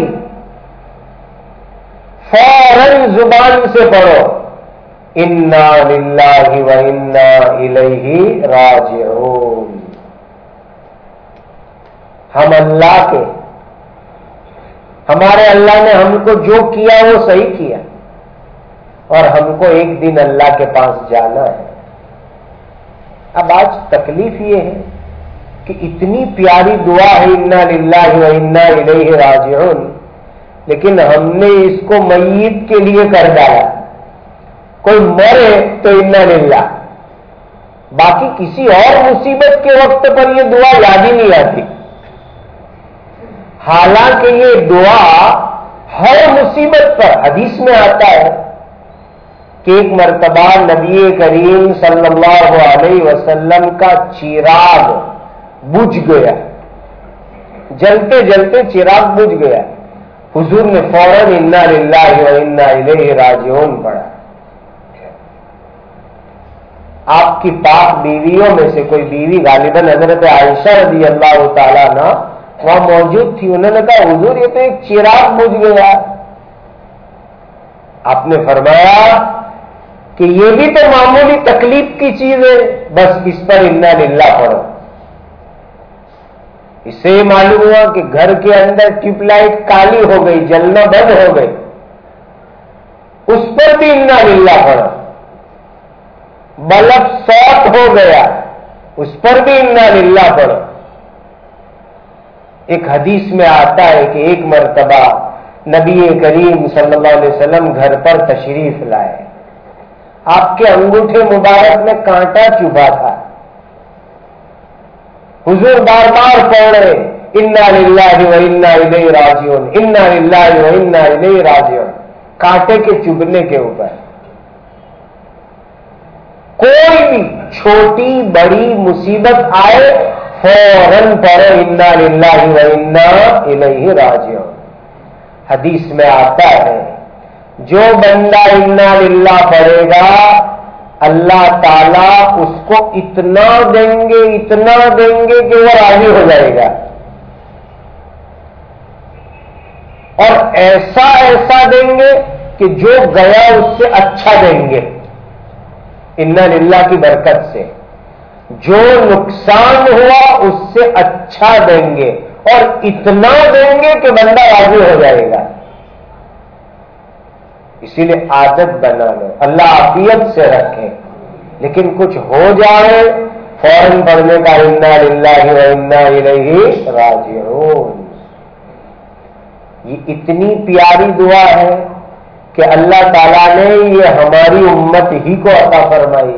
فوراً زبان سے پڑھو انا للہ وانا الیہ راجعون۔ ہم اللہ کے، ہمارے اللہ نے ہم کو جو کیا وہ صحیح کیا، اور ہم کو ایک دن اللہ کے پاس جانا ہے۔ اب آج تکلیف یہ ہے کہ اتنی پیاری دعا ہے انا للہ وانا الیہ راجعون، لیکن ہم نے اس کو میت کے لیے کر ڈالا، کوئی مرے تو انا للہ، باقی کسی اور مصیبت کے وقت پر یہ دعا یاد ہی نہیں آتی۔ حالانکہ یہ دعا ہر مصیبت پر، حدیث میں آتا ہے کہ ایک مرتبہ نبی کریم صلی اللہ علیہ وسلم کا چراغ بجھ گیا، جلتے جلتے چراغ بجھ گیا، حضور نے فوراً انا للہ وانا الیہ راجعون پڑھا۔ آپ کی پاک بیویوں میں سے کوئی بیوی غالباً حضرت عائشہ رضی اللہ تعالیٰ عنہ وہاں موجود تھی، انہوں نے کہا حضور یہ تو ایک چراغ بجھ گیا۔ آپ نے فرمایا کہ یہ بھی تو معمولی تکلیف کی چیز ہے، بس اس پر انا للہ پڑھو۔ اس سے یہ معلوم ہوا کہ گھر کے اندر ٹیوب لائٹ کالی ہو گئی، جلنا بند ہو گئی، اس پر بھی انا للہ پڑھو۔ بلب شارٹ ہو گیا، اس پر بھی انا للہ پڑھو۔ ایک حدیث میں آتا ہے کہ ایک مرتبہ نبی کریم صلی اللہ علیہ وسلم گھر پر تشریف لائے، آپ کے انگوٹھے مبارک میں کانٹا چبھا تھا، حضور بار بار پڑھ رہے انا للہ وانا الیہ راجعون، انا للہ وانا الیہ راجعون، کانٹے کے چبھنے کے اوپر۔ کوئی بھی چھوٹی بڑی مصیبت آئے فوراً پڑھو انا للہ وانا الیہ راجعون۔ حدیث میں آتا ہے جو بندہ انا للہ پڑھے گا اللہ تعالیٰ اس کو اتنا دیں گے کہ وہ راضی ہو جائے گا، اور ایسا ایسا دیں گے کہ جو گیا اس سے اچھا دیں گے انا للہ کی برکت سے، جو نقصان ہوا اس سے اچھا دیں گے، اور اتنا دیں گے کہ بندہ راضی ہو جائے گا۔ اسی لیے عادت بنا لو، اللہ عافیت سے رکھے، لیکن کچھ ہو جائے فوراً پڑھنے کا انا للہ وانا الیہ راجعون۔ یہ اتنی پیاری دعا ہے کہ اللہ تعالیٰ نے یہ ہماری امت ہی کو عطا فرمائی،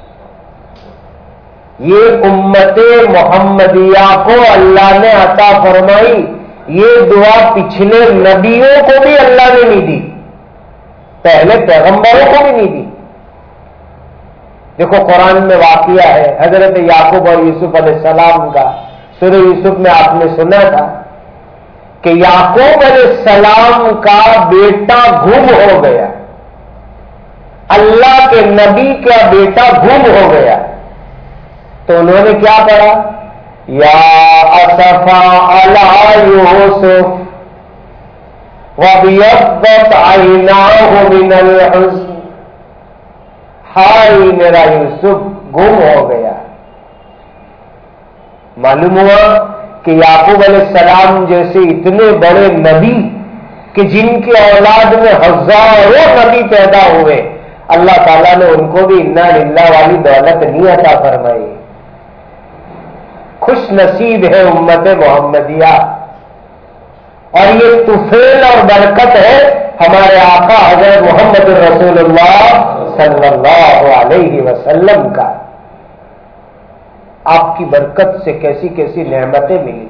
یہ امت محمدیہ کو اللہ نے عطا فرمائی۔ یہ دعا پچھلے نبیوں کو بھی اللہ نے نہیں دی، پہلے پیغمبروں کو بھی نہیں دی۔ دیکھو قرآن میں واقعہ ہے حضرت یعقوب اور یوسف علیہ السلام کا، سورہ یوسف میں آپ نے سنا تھا کہ یعقوب علیہ السلام کا بیٹا گم ہو گیا، اللہ کے نبی کا بیٹا گم ہو گیا، تو انہوں نے کیا پڑھا؟ یا اسفا علی یوسف وابیضت عیناہ من الحزن، ہائے میرا یوسف گم ہو گیا۔ معلوم ہوا کہ یعقوب علیہ السلام جیسے اتنے بڑے نبی کہ جن کی اولاد میں ہزاروں نبی پیدا ہوئے، اللہ تعالیٰ نے ان کو بھی انا للہ والی دولت نہیں عطا فرمائی۔ خوش نصیب ہے امت محمدیہ، اور یہ طفیل اور برکت ہے ہمارے آقا حضرت محمد رسول اللہ صلی اللہ علیہ وسلم کا۔ آپ کی برکت سے کیسی کیسی نعمتیں ملی۔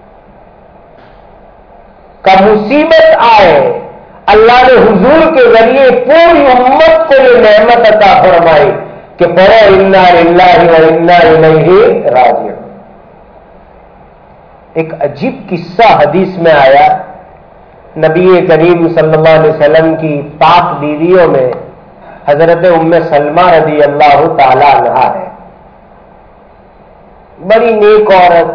کا مصیبت آئے اللہ نے حضور کے ذریعے پوری امت کو یہ نعمت عطا فرمائی کہ پڑھو انا للہ و انا الیہ راجعون۔ ایک عجیب قصہ حدیث میں آیا، نبی کریم صلی اللہ علیہ وسلم کی پاک بیویوں میں حضرت ام سلمہ رضی اللہ تعالی عنہا ہے، بڑی نیک عورت۔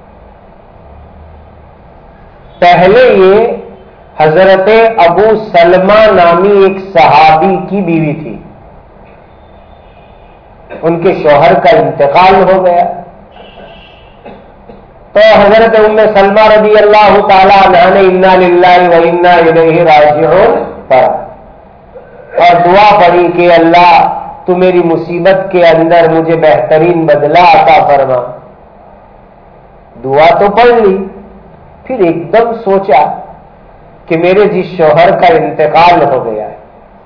پہلے یہ حضرت ابو سلمہ نامی ایک صحابی کی بیوی تھی، ان کے شوہر کا انتقال ہو گیا، تو حضرت ام سلمہ رضی اللہ تعالی عنہا نے انا للہ و انا الیہ راجعون پڑھا اور دعا پڑھی کہ اللہ تو میری مصیبت کے اندر مجھے بہترین بدلہ عطا فرما۔ دعا تو پڑھ لی، پھر ایک دم سوچا کہ میرے جس شوہر کا انتقال ہو گیا ہے،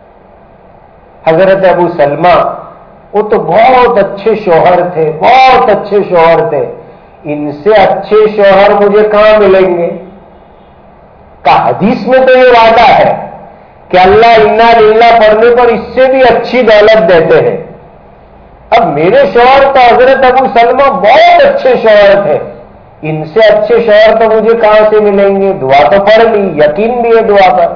حضرت ابو سلمہ وہ تو بہت اچھے شوہر تھے، بہت اچھے شوہر تھے، ان سے اچھے شوہر مجھے کہاں ملیں گے؟ کا حدیث میں تو یہ وعدہ ہے کہ اللہ انا للہ پڑھنے پر اس سے بھی اچھی دولت دیتے ہیں۔ اب میرے شوہر تو حضرت ابو سلمہ بہت اچھے شوہر تھے، ان سے اچھے شوہر تو مجھے کہاں سے ملیں گے؟ دعا تو پڑھ لی، یقین بھی ہے دعا پر۔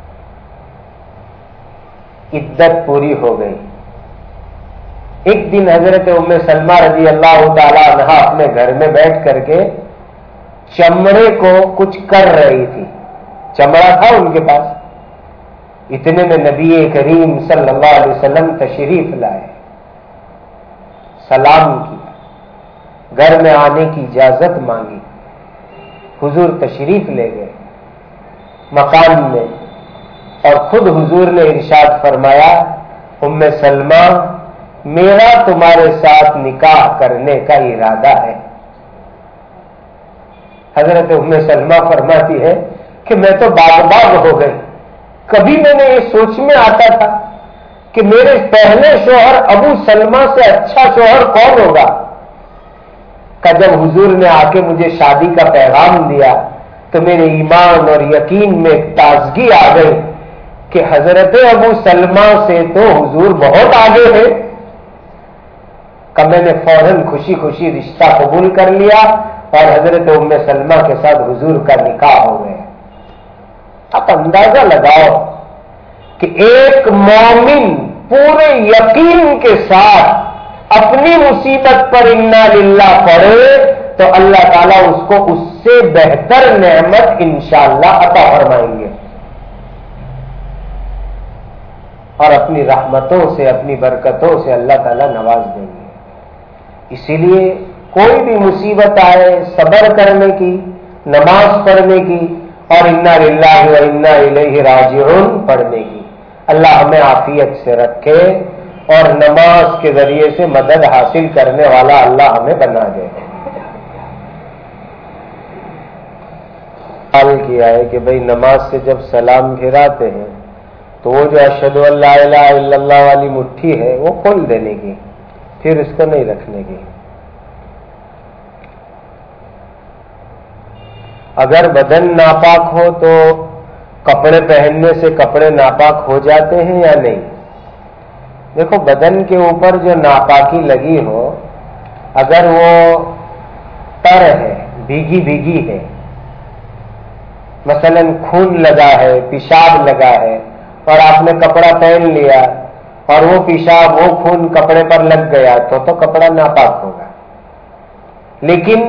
عدت پوری ہو گئی۔ ایک دن حضرت ام سلمہ رضی اللہ تعالی عنہا اپنے گھر میں بیٹھ کر کے چمڑے کو کچھ کر رہی تھی، چمڑا تھا ان کے پاس۔ اتنے میں نبی کریم صلی اللہ علیہ وسلم تشریف لائے، سلام کیا، گھر میں آنے کی اجازت مانگی، حضور تشریف لے گئے مکان میں، اور خود حضور نے ارشاد فرمایا ام سلمہ میرا تمہارے ساتھ نکاح کرنے کا ارادہ ہے۔ حضرت ام سلمہ فرماتی ہے کہ میں تو باغ ہو گئی، کبھی میں نے یہ سوچ میں آتا تھا کہ میرے پہلے شوہر ابو سلمہ سے اچھا شوہر کون ہوگا، کہ جب حضور نے آ کے مجھے شادی کا پیغام دیا تو میرے ایمان اور یقین میں ایک تازگی آ گئی کہ حضرت ابو سلمہ سے تو حضور بہت آگے ہے۔ کہ میں نے فوراً خوشی خوشی رشتہ قبول کر لیا اور حضرت ام سلمہ کے ساتھ حضور کا نکاح ہو گیا۔ آپ اندازہ لگاؤ کہ ایک مومن پورے یقین کے ساتھ اپنی مصیبت پر انا للہ پڑھے تو اللہ تعالیٰ اس کو اس سے بہتر نعمت انشاءاللہ عطا فرمائیں گے، اور اپنی رحمتوں سے اپنی برکتوں سے اللہ تعالیٰ نواز دیں گے۔ اسی لیے کوئی بھی مصیبت آئے صبر کرنے کی، نماز پڑھنے کی، اور انا للہ و انا الیہ راجعون پڑھنے کی۔ اللہ ہمیں عافیت سے رکھے اور نماز کے ذریعے سے مدد حاصل کرنے والا اللہ ہمیں بنا دے۔ سوال کیا ہے کہ بھئی نماز سے جب سلام پھراتے ہیں تو وہ جو اشہد ان لا الہ الا اللہ والی مٹھی ہے وہ کھول دینے کی، پھر اس کو نہیں رکھنے کی۔ اگر بدن ناپاک ہو تو کپڑے پہننے سے کپڑے ناپاک ہو جاتے ہیں یا نہیں؟ دیکھو بدن کے اوپر جو ناپاکی لگی ہو، اگر وہ تر ہے، بھیگی بھیگی ہے، مثلا خون لگا ہے، پیشاب لگا ہے، اور آپ نے کپڑا پہن لیا اور وہ پیشاب وہ خون کپڑے پر لگ گیا تو کپڑا ناپاک ہوگا. لیکن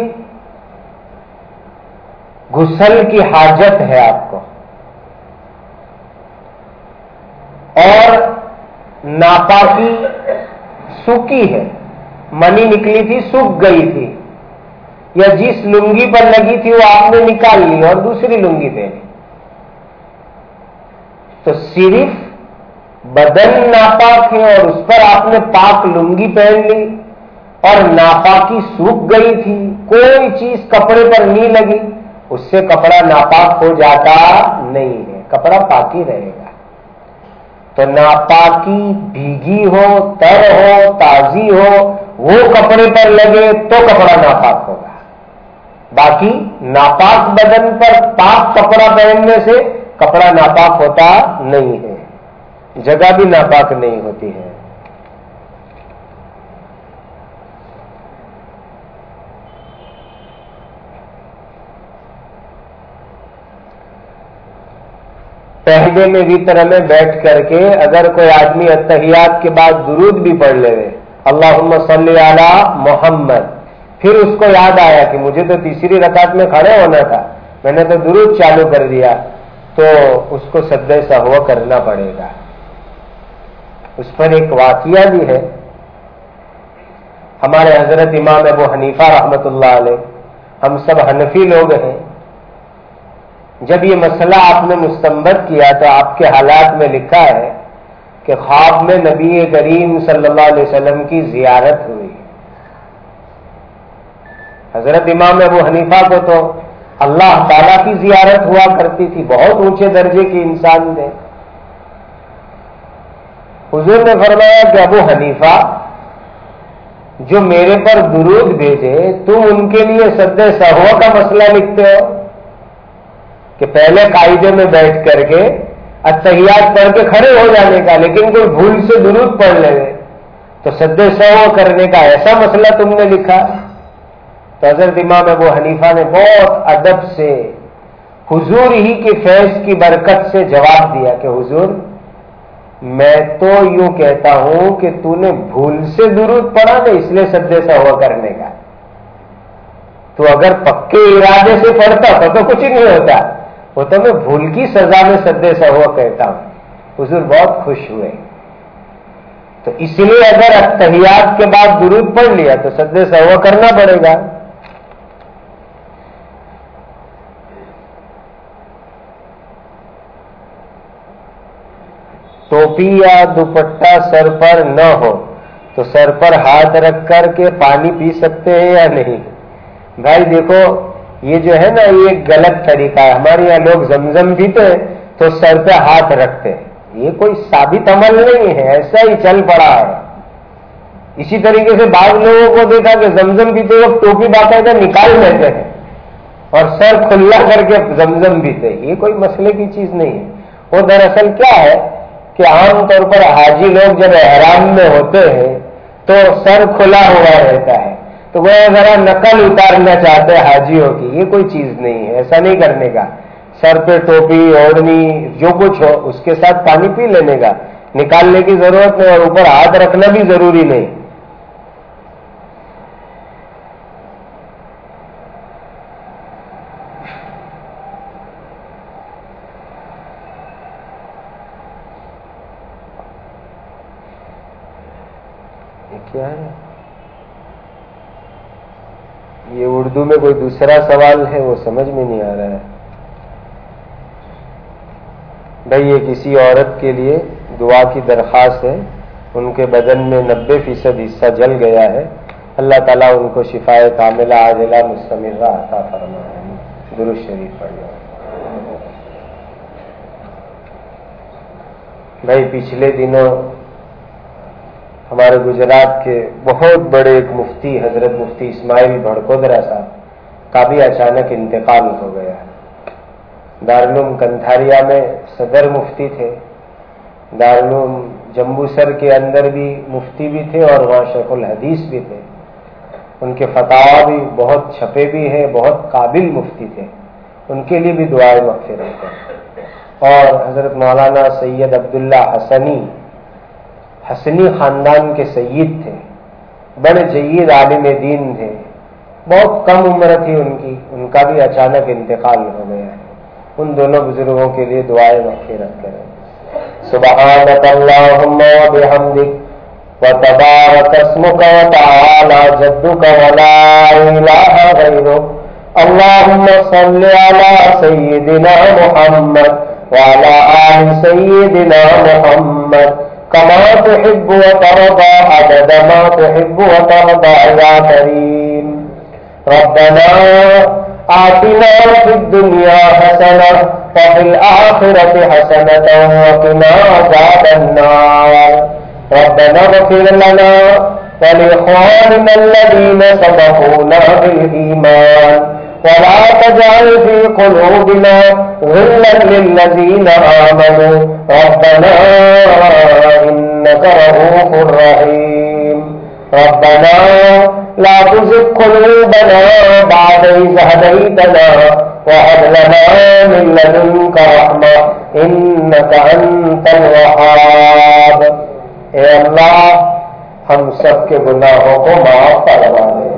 غسل کی حاجت ہے آپ کو اور ناپاکی سوکھی ہے، منی نکلی تھی سوکھ گئی تھی، یا جس لنگی پر لگی تھی وہ آپ نے نکال لی اور دوسری لنگی پہنی، تو صرف بدن ناپاک ہے اور اس پر آپ نے پاک لنگی پہن لی اور ناپاکی سوکھ گئی تھی، کوئی چیز کپڑے پر نہیں لگی، اس سے کپڑا ناپاک ہو جاتا نہیں ہے، کپڑا پاک ہی رہے گا. تو ناپاکی بھیگی ہو، تر ہو، تازی ہو، وہ کپڑے پر لگے تو کپڑا ناپاک ہوگا. باقی ناپاک بدن پر پاک کپڑا پہننے سے کپڑا ناپاک ہوتا نہیں ہے، جگہ بھی ناپاک نہیں ہوتی ہے. پہلے میں وطر میں بیٹھ کر کے اگر کوئی آدمی اتحیات کے بعد درود بھی پڑھ لے اللہم صلی علی محمد، پھر اس کو یاد آیا کہ مجھے تو تیسری رکعت میں کھڑے ہونا تھا، میں نے تو درود چالو کر دیا، تو اس کو سجدہ سہو کرنا پڑے گا. اس پر ایک واقعہ بھی ہے. ہمارے حضرت امام ابو حنیفہ رحمۃ اللہ علیہ، ہم سب حنفی لوگ ہیں، جب یہ مسئلہ آپ نے مستنبط کیا تو آپ کے حالات میں لکھا ہے کہ خواب میں نبی کریم صلی اللہ علیہ وسلم کی زیارت ہوئی. حضرت امام ابو حنیفہ کو تو اللہ تعالیٰ کی زیارت ہوا کرتی تھی، بہت اونچے درجے کے انسان تھے. حضور نے فرمایا کہ ابو حنیفہ، جو میرے پر درود بھیجے تم ان کے لیے سجدہ سہو کا مسئلہ لکھتے ہو کہ پہلے قاعدے میں بیٹھ کر کے اتحیات پڑھ کے کھڑے ہو جانے کا، لیکن کوئی بھول سے درود پڑھ لے تو سجدہ سہو کرنے کا ایسا مسئلہ تم نے لکھا. تو حضرت امام ابو حنیفہ نے بہت ادب سے حضور ہی کے فیض کی برکت سے جواب دیا کہ حضور، میں تو یوں کہتا ہوں کہ تو نے بھول سے درود پڑھا نا، اس لیے سجدہ سہو کرنے کا. تو اگر پکے ارادے سے پڑھتا تو کچھ نہیں ہوتا، وہ تو میں بھول کی سزا میں سجدہ سہو کہتا ہوں. حضور بہت خوش ہوئے. تو اس لیے اگر اتحیات کے بعد درود پڑھ لیا تو سجدہ سہو کرنا پڑے گا. ٹوپی یا دوپٹہ سر پر نہ ہو تو سر پر ہاتھ رکھ کر کے پانی پی سکتے ہیں یا نہیں؟ بھائی دیکھو، یہ جو ہے نا یہ ایک غلط طریقہ ہے. ہمارے یہاں لوگ زمزم پیتے ہیں تو سر پہ ہاتھ رکھتے ہیں، یہ کوئی ثابت عمل نہیں ہے، ایسا ہی چل پڑا ہے. اسی طریقے سے بعض لوگوں کو دیکھا کہ زمزم پیتے وقت ٹوپی باقاعدہ نکال لیتے ہیں اور سر کھلا کر کے زمزم پیتے. یہ کوئی مسئلے کی چیز نہیں ہے. وہ دراصل کیا ہے کہ عام طور پر حاجی لوگ جب احرام میں ہوتے ہیں تو سر کھلا ہوا رہتا ہے، تو وہ ذرا نقل اتارنا چاہتے ہیں حاجیوں کی. یہ کوئی چیز نہیں ہے، ایسا نہیں کرنے کا. سر پہ ٹوپی اوڑھنی جو کچھ ہو اس کے ساتھ پانی پی لینے کا، نکالنے کی ضرورت نہیں، اور اوپر ہاتھ رکھنا بھی ضروری نہیں. کیا ہے یہ؟ اردو میں کوئی دوسرا سوال ہے، وہ سمجھ میں نہیں آ رہا ہے. بھائی یہ کسی عورت کے لیے دعا کی درخواست ہے، ان کے بدن میں 90% حصہ جل گیا ہے، اللہ تعالیٰ ان کو شفائے کاملہ عاجلہ مستمرہ عطا فرمائے. درود شریف پڑھ لو. بھائی پچھلے دنوں ہمارے گجرات کے بہت بڑے ایک مفتی حضرت مفتی اسماعیل بھڑکودرا صاحب کا بھی اچانک انتقال ہو گیا. دارالعلوم کنتھاریا میں صدر مفتی تھے، دارالعلوم جمبوسر کے اندر بھی مفتی بھی تھے اور وہاں شیخ الحدیث بھی تھے. ان کے فتاوی بھی بہت چھپے بھی ہیں، بہت قابل مفتی تھے. ان کے لیے بھی دعائیں مغفرت ہیں. اور حضرت مولانا سید عبداللہ حسنی حسنی خاندان کے سید تھے، بڑے جید عالم دین تھے، بہت کم عمر تھی ان کا بھی اچانک انتقال ہو گیا ہے۔ ان دونوں بزرگوں کے لیے دعائیں مغفرت کریں۔ سبحانک اللہم وبحمدک وتبارک اسمک وتعالی جدک ولا الہ غیرک، اللہم صل علی سیدنا محمد وعلی آل سیدنا محمد کما تحب وترضى عدد ما تحب وترضى یا کریم۔ ربنا آتنا فی الدنیا حسنہ وفی الآخرۃ حسنۃ وقنا عذاب النار۔ ربنا اغفر لنا ولإخواننا الذين سبقونا بالإيمان ولا تجعل في قلوبنا غلا للذين آمنوا ربنا إنك رؤوف رحيم۔ ربنا لا تزغ قلوبنا بعد إذ هديتنا وهب لنا من لدنك رحمة إنك أنت الوهاب۔ اے اللہ ہم سب کے گناہوں کو معاف فرما دے۔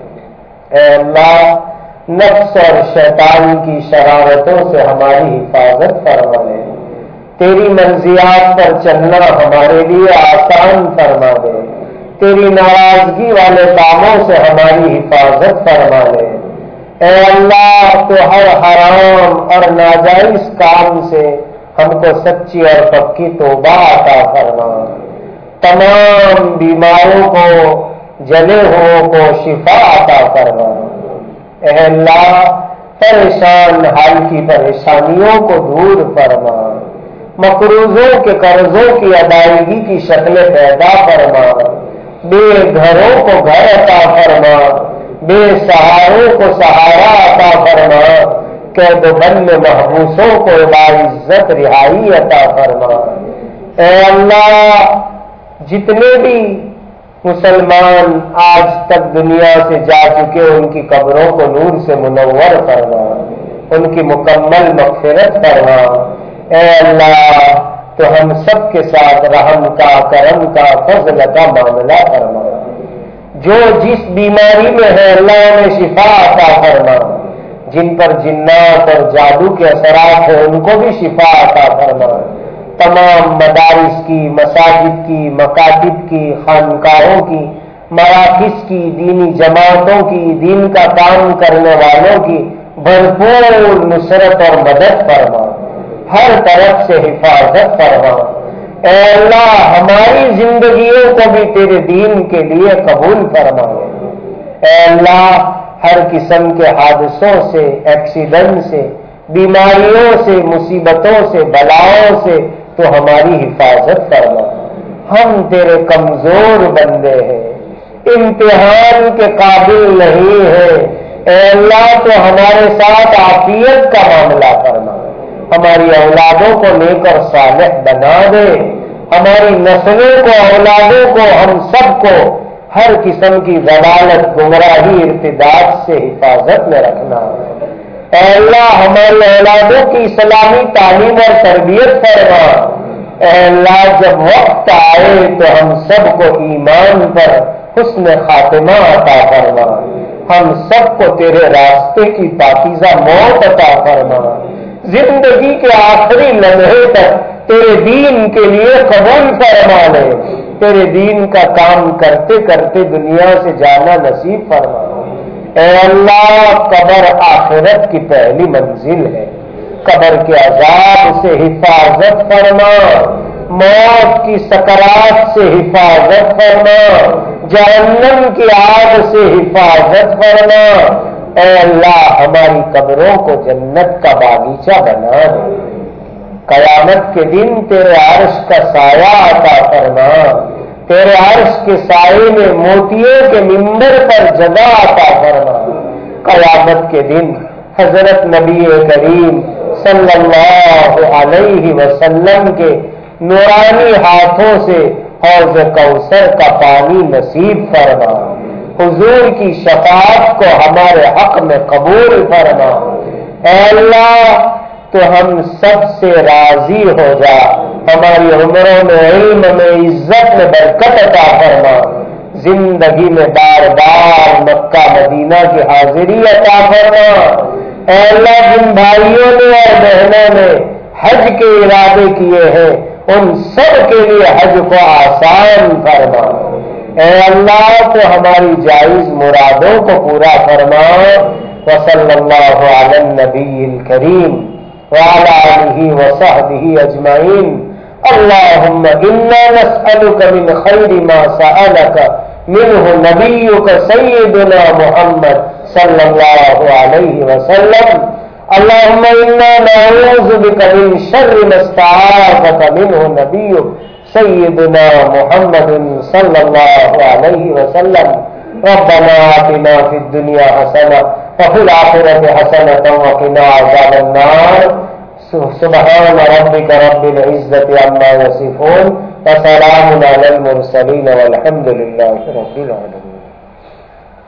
اے اللہ نفس اور شیطان کی شرارتوں سے ہماری حفاظت فرما دے۔ تیری مرضیات پر چلنا ہمارے لیے آسان فرما دے۔ تیری ناراضگی والے کاموں سے ہماری حفاظت فرما دے۔ اے اللہ تو ہر حرام اور ناجائز کام سے ہم کو سچی اور پکی توبہ عطا فرما۔ تمام بیماروں کو، جلے ہوئوں کو شفا عطا فرما۔ اے اللہ پریشان حال کی پریشانیوں کو دور فرما، مقروضوں کے قرضوں کی ادائیگی کی شکلیں پیدا فرما، بے گھروں کو گھر عطا فرما، بے سہاروں کو سہارا عطا فرما، قید و بند محبوسوں کو باعزت رہائی عطا فرما۔ اے اللہ جتنے بھی مسلمان آج تک دنیا سے جا چکے ان کی قبروں کو نور سے منور فرما، ان کی مکمل مغفرت فرما۔ اے اللہ تو ہم سب کے ساتھ رحم کا، کرم کا، فضل کا معاملہ فرما۔ جو جس بیماری میں ہے اللہ نے شفا عطا فرما، جن پر جنات اور جادو کے اثرات ہیں ان کو بھی شفا عطا فرما۔ تمام مدارس کی، مساجد کی، مکاتب کی، خانقاہوں کی، مراکز کی، دینی جماعتوں کی، دین کا کام کرنے والوں کی بھرپور نصرت اور مدد فرما، ہر طرف سے حفاظت فرما۔ اے اللہ ہماری زندگیوں کو بھی تیرے دین کے لیے قبول فرما۔ اے اللہ ہر قسم کے حادثوں سے، ایکسیڈنٹ سے، بیماریوں سے، مصیبتوں سے، بلاؤں سے تو ہماری حفاظت فرما۔ ہم تیرے کمزور بندے ہیں، امتحان کے قابل نہیں ہیں۔ اے اللہ تو ہمارے ساتھ عافیت کا معاملہ فرما، ہماری اولادوں کو نیک اور صالح بنا دے، ہماری نسلوں کو، اولادوں کو، ہم سب کو ہر قسم کی ضلالت، گمراہی، ارتداد سے حفاظت میں رکھنا۔ اے اللہ ہماری اولادوں کی اسلامی تعلیم اور تربیت فرما۔ اے اللہ جب وقت آئے تو ہم سب کو ایمان پر حسن خاتمہ عطا فرما، ہم سب کو تیرے راستے کی پاکیزہ موت عطا فرما، زندگی کے آخری لمحے تک تیرے دین کے لیے قبول فرما لے، تیرے دین کا کام کرتے کرتے دنیا سے جانا نصیب فرما۔ اے اللہ قبر آخرت کی پہلی منزل ہے، قبر کے عذاب سے حفاظت فرما، موت کی سکرات سے حفاظت فرما، جہنم کی آگ سے حفاظت فرما۔ اے اللہ ہماری قبروں کو جنت کا باغیچہ بنا دے، قیامت کے دن تیرے عرش کا سایہ عطا فرما، تیرے عرش کے سائے میں موتیوں کے منبر پر جگہ عطا فرما۔ قیامت کے دن حضرت نبی کریم صلی اللہ علیہ وسلم کے نورانی ہاتھوں سے حوض کوثر کا پانی نصیب فرما، حضور کی شفاعت کو ہمارے حق میں قبول فرما۔ اے اللہ تو ہم سب سے راضی ہو جا، ہماری عمروں میں علم میں عزت میں برکت عطا فرما، زندگی میں بار بار مکہ مدینہ کی حاضری عطا فرما۔ اے اللہ جن بھائیوں نے اور بہنوں نے حج کے ارادے کیے ہیں ان سب کے لیے حج کو آسان فرما۔ اے اللہ تو ہماری جائز مرادوں کو پورا فرما۔ وصلی اللہ علی النبی الکریم وعلی آلہ وصحبہ اجمعین۔ اللہم انا نسألک من خیر ما سألک منہ نبیک سیدنا محمد صلی اللہ علیہ وسلم۔ اللہم انا نعوذ بک من شر ما استعاذک منہ نبیک سیدنا محمد صلی اللہ علیہ وسلم۔ ربنا آتنا فی الدنیا حسنہ وفی الآخرۃ حسنۃ وقنا عذاب النار۔ سبحان ربک رب العزۃ عما یصفون وسلام علی المرسلین والحمد للہ رب العالمین۔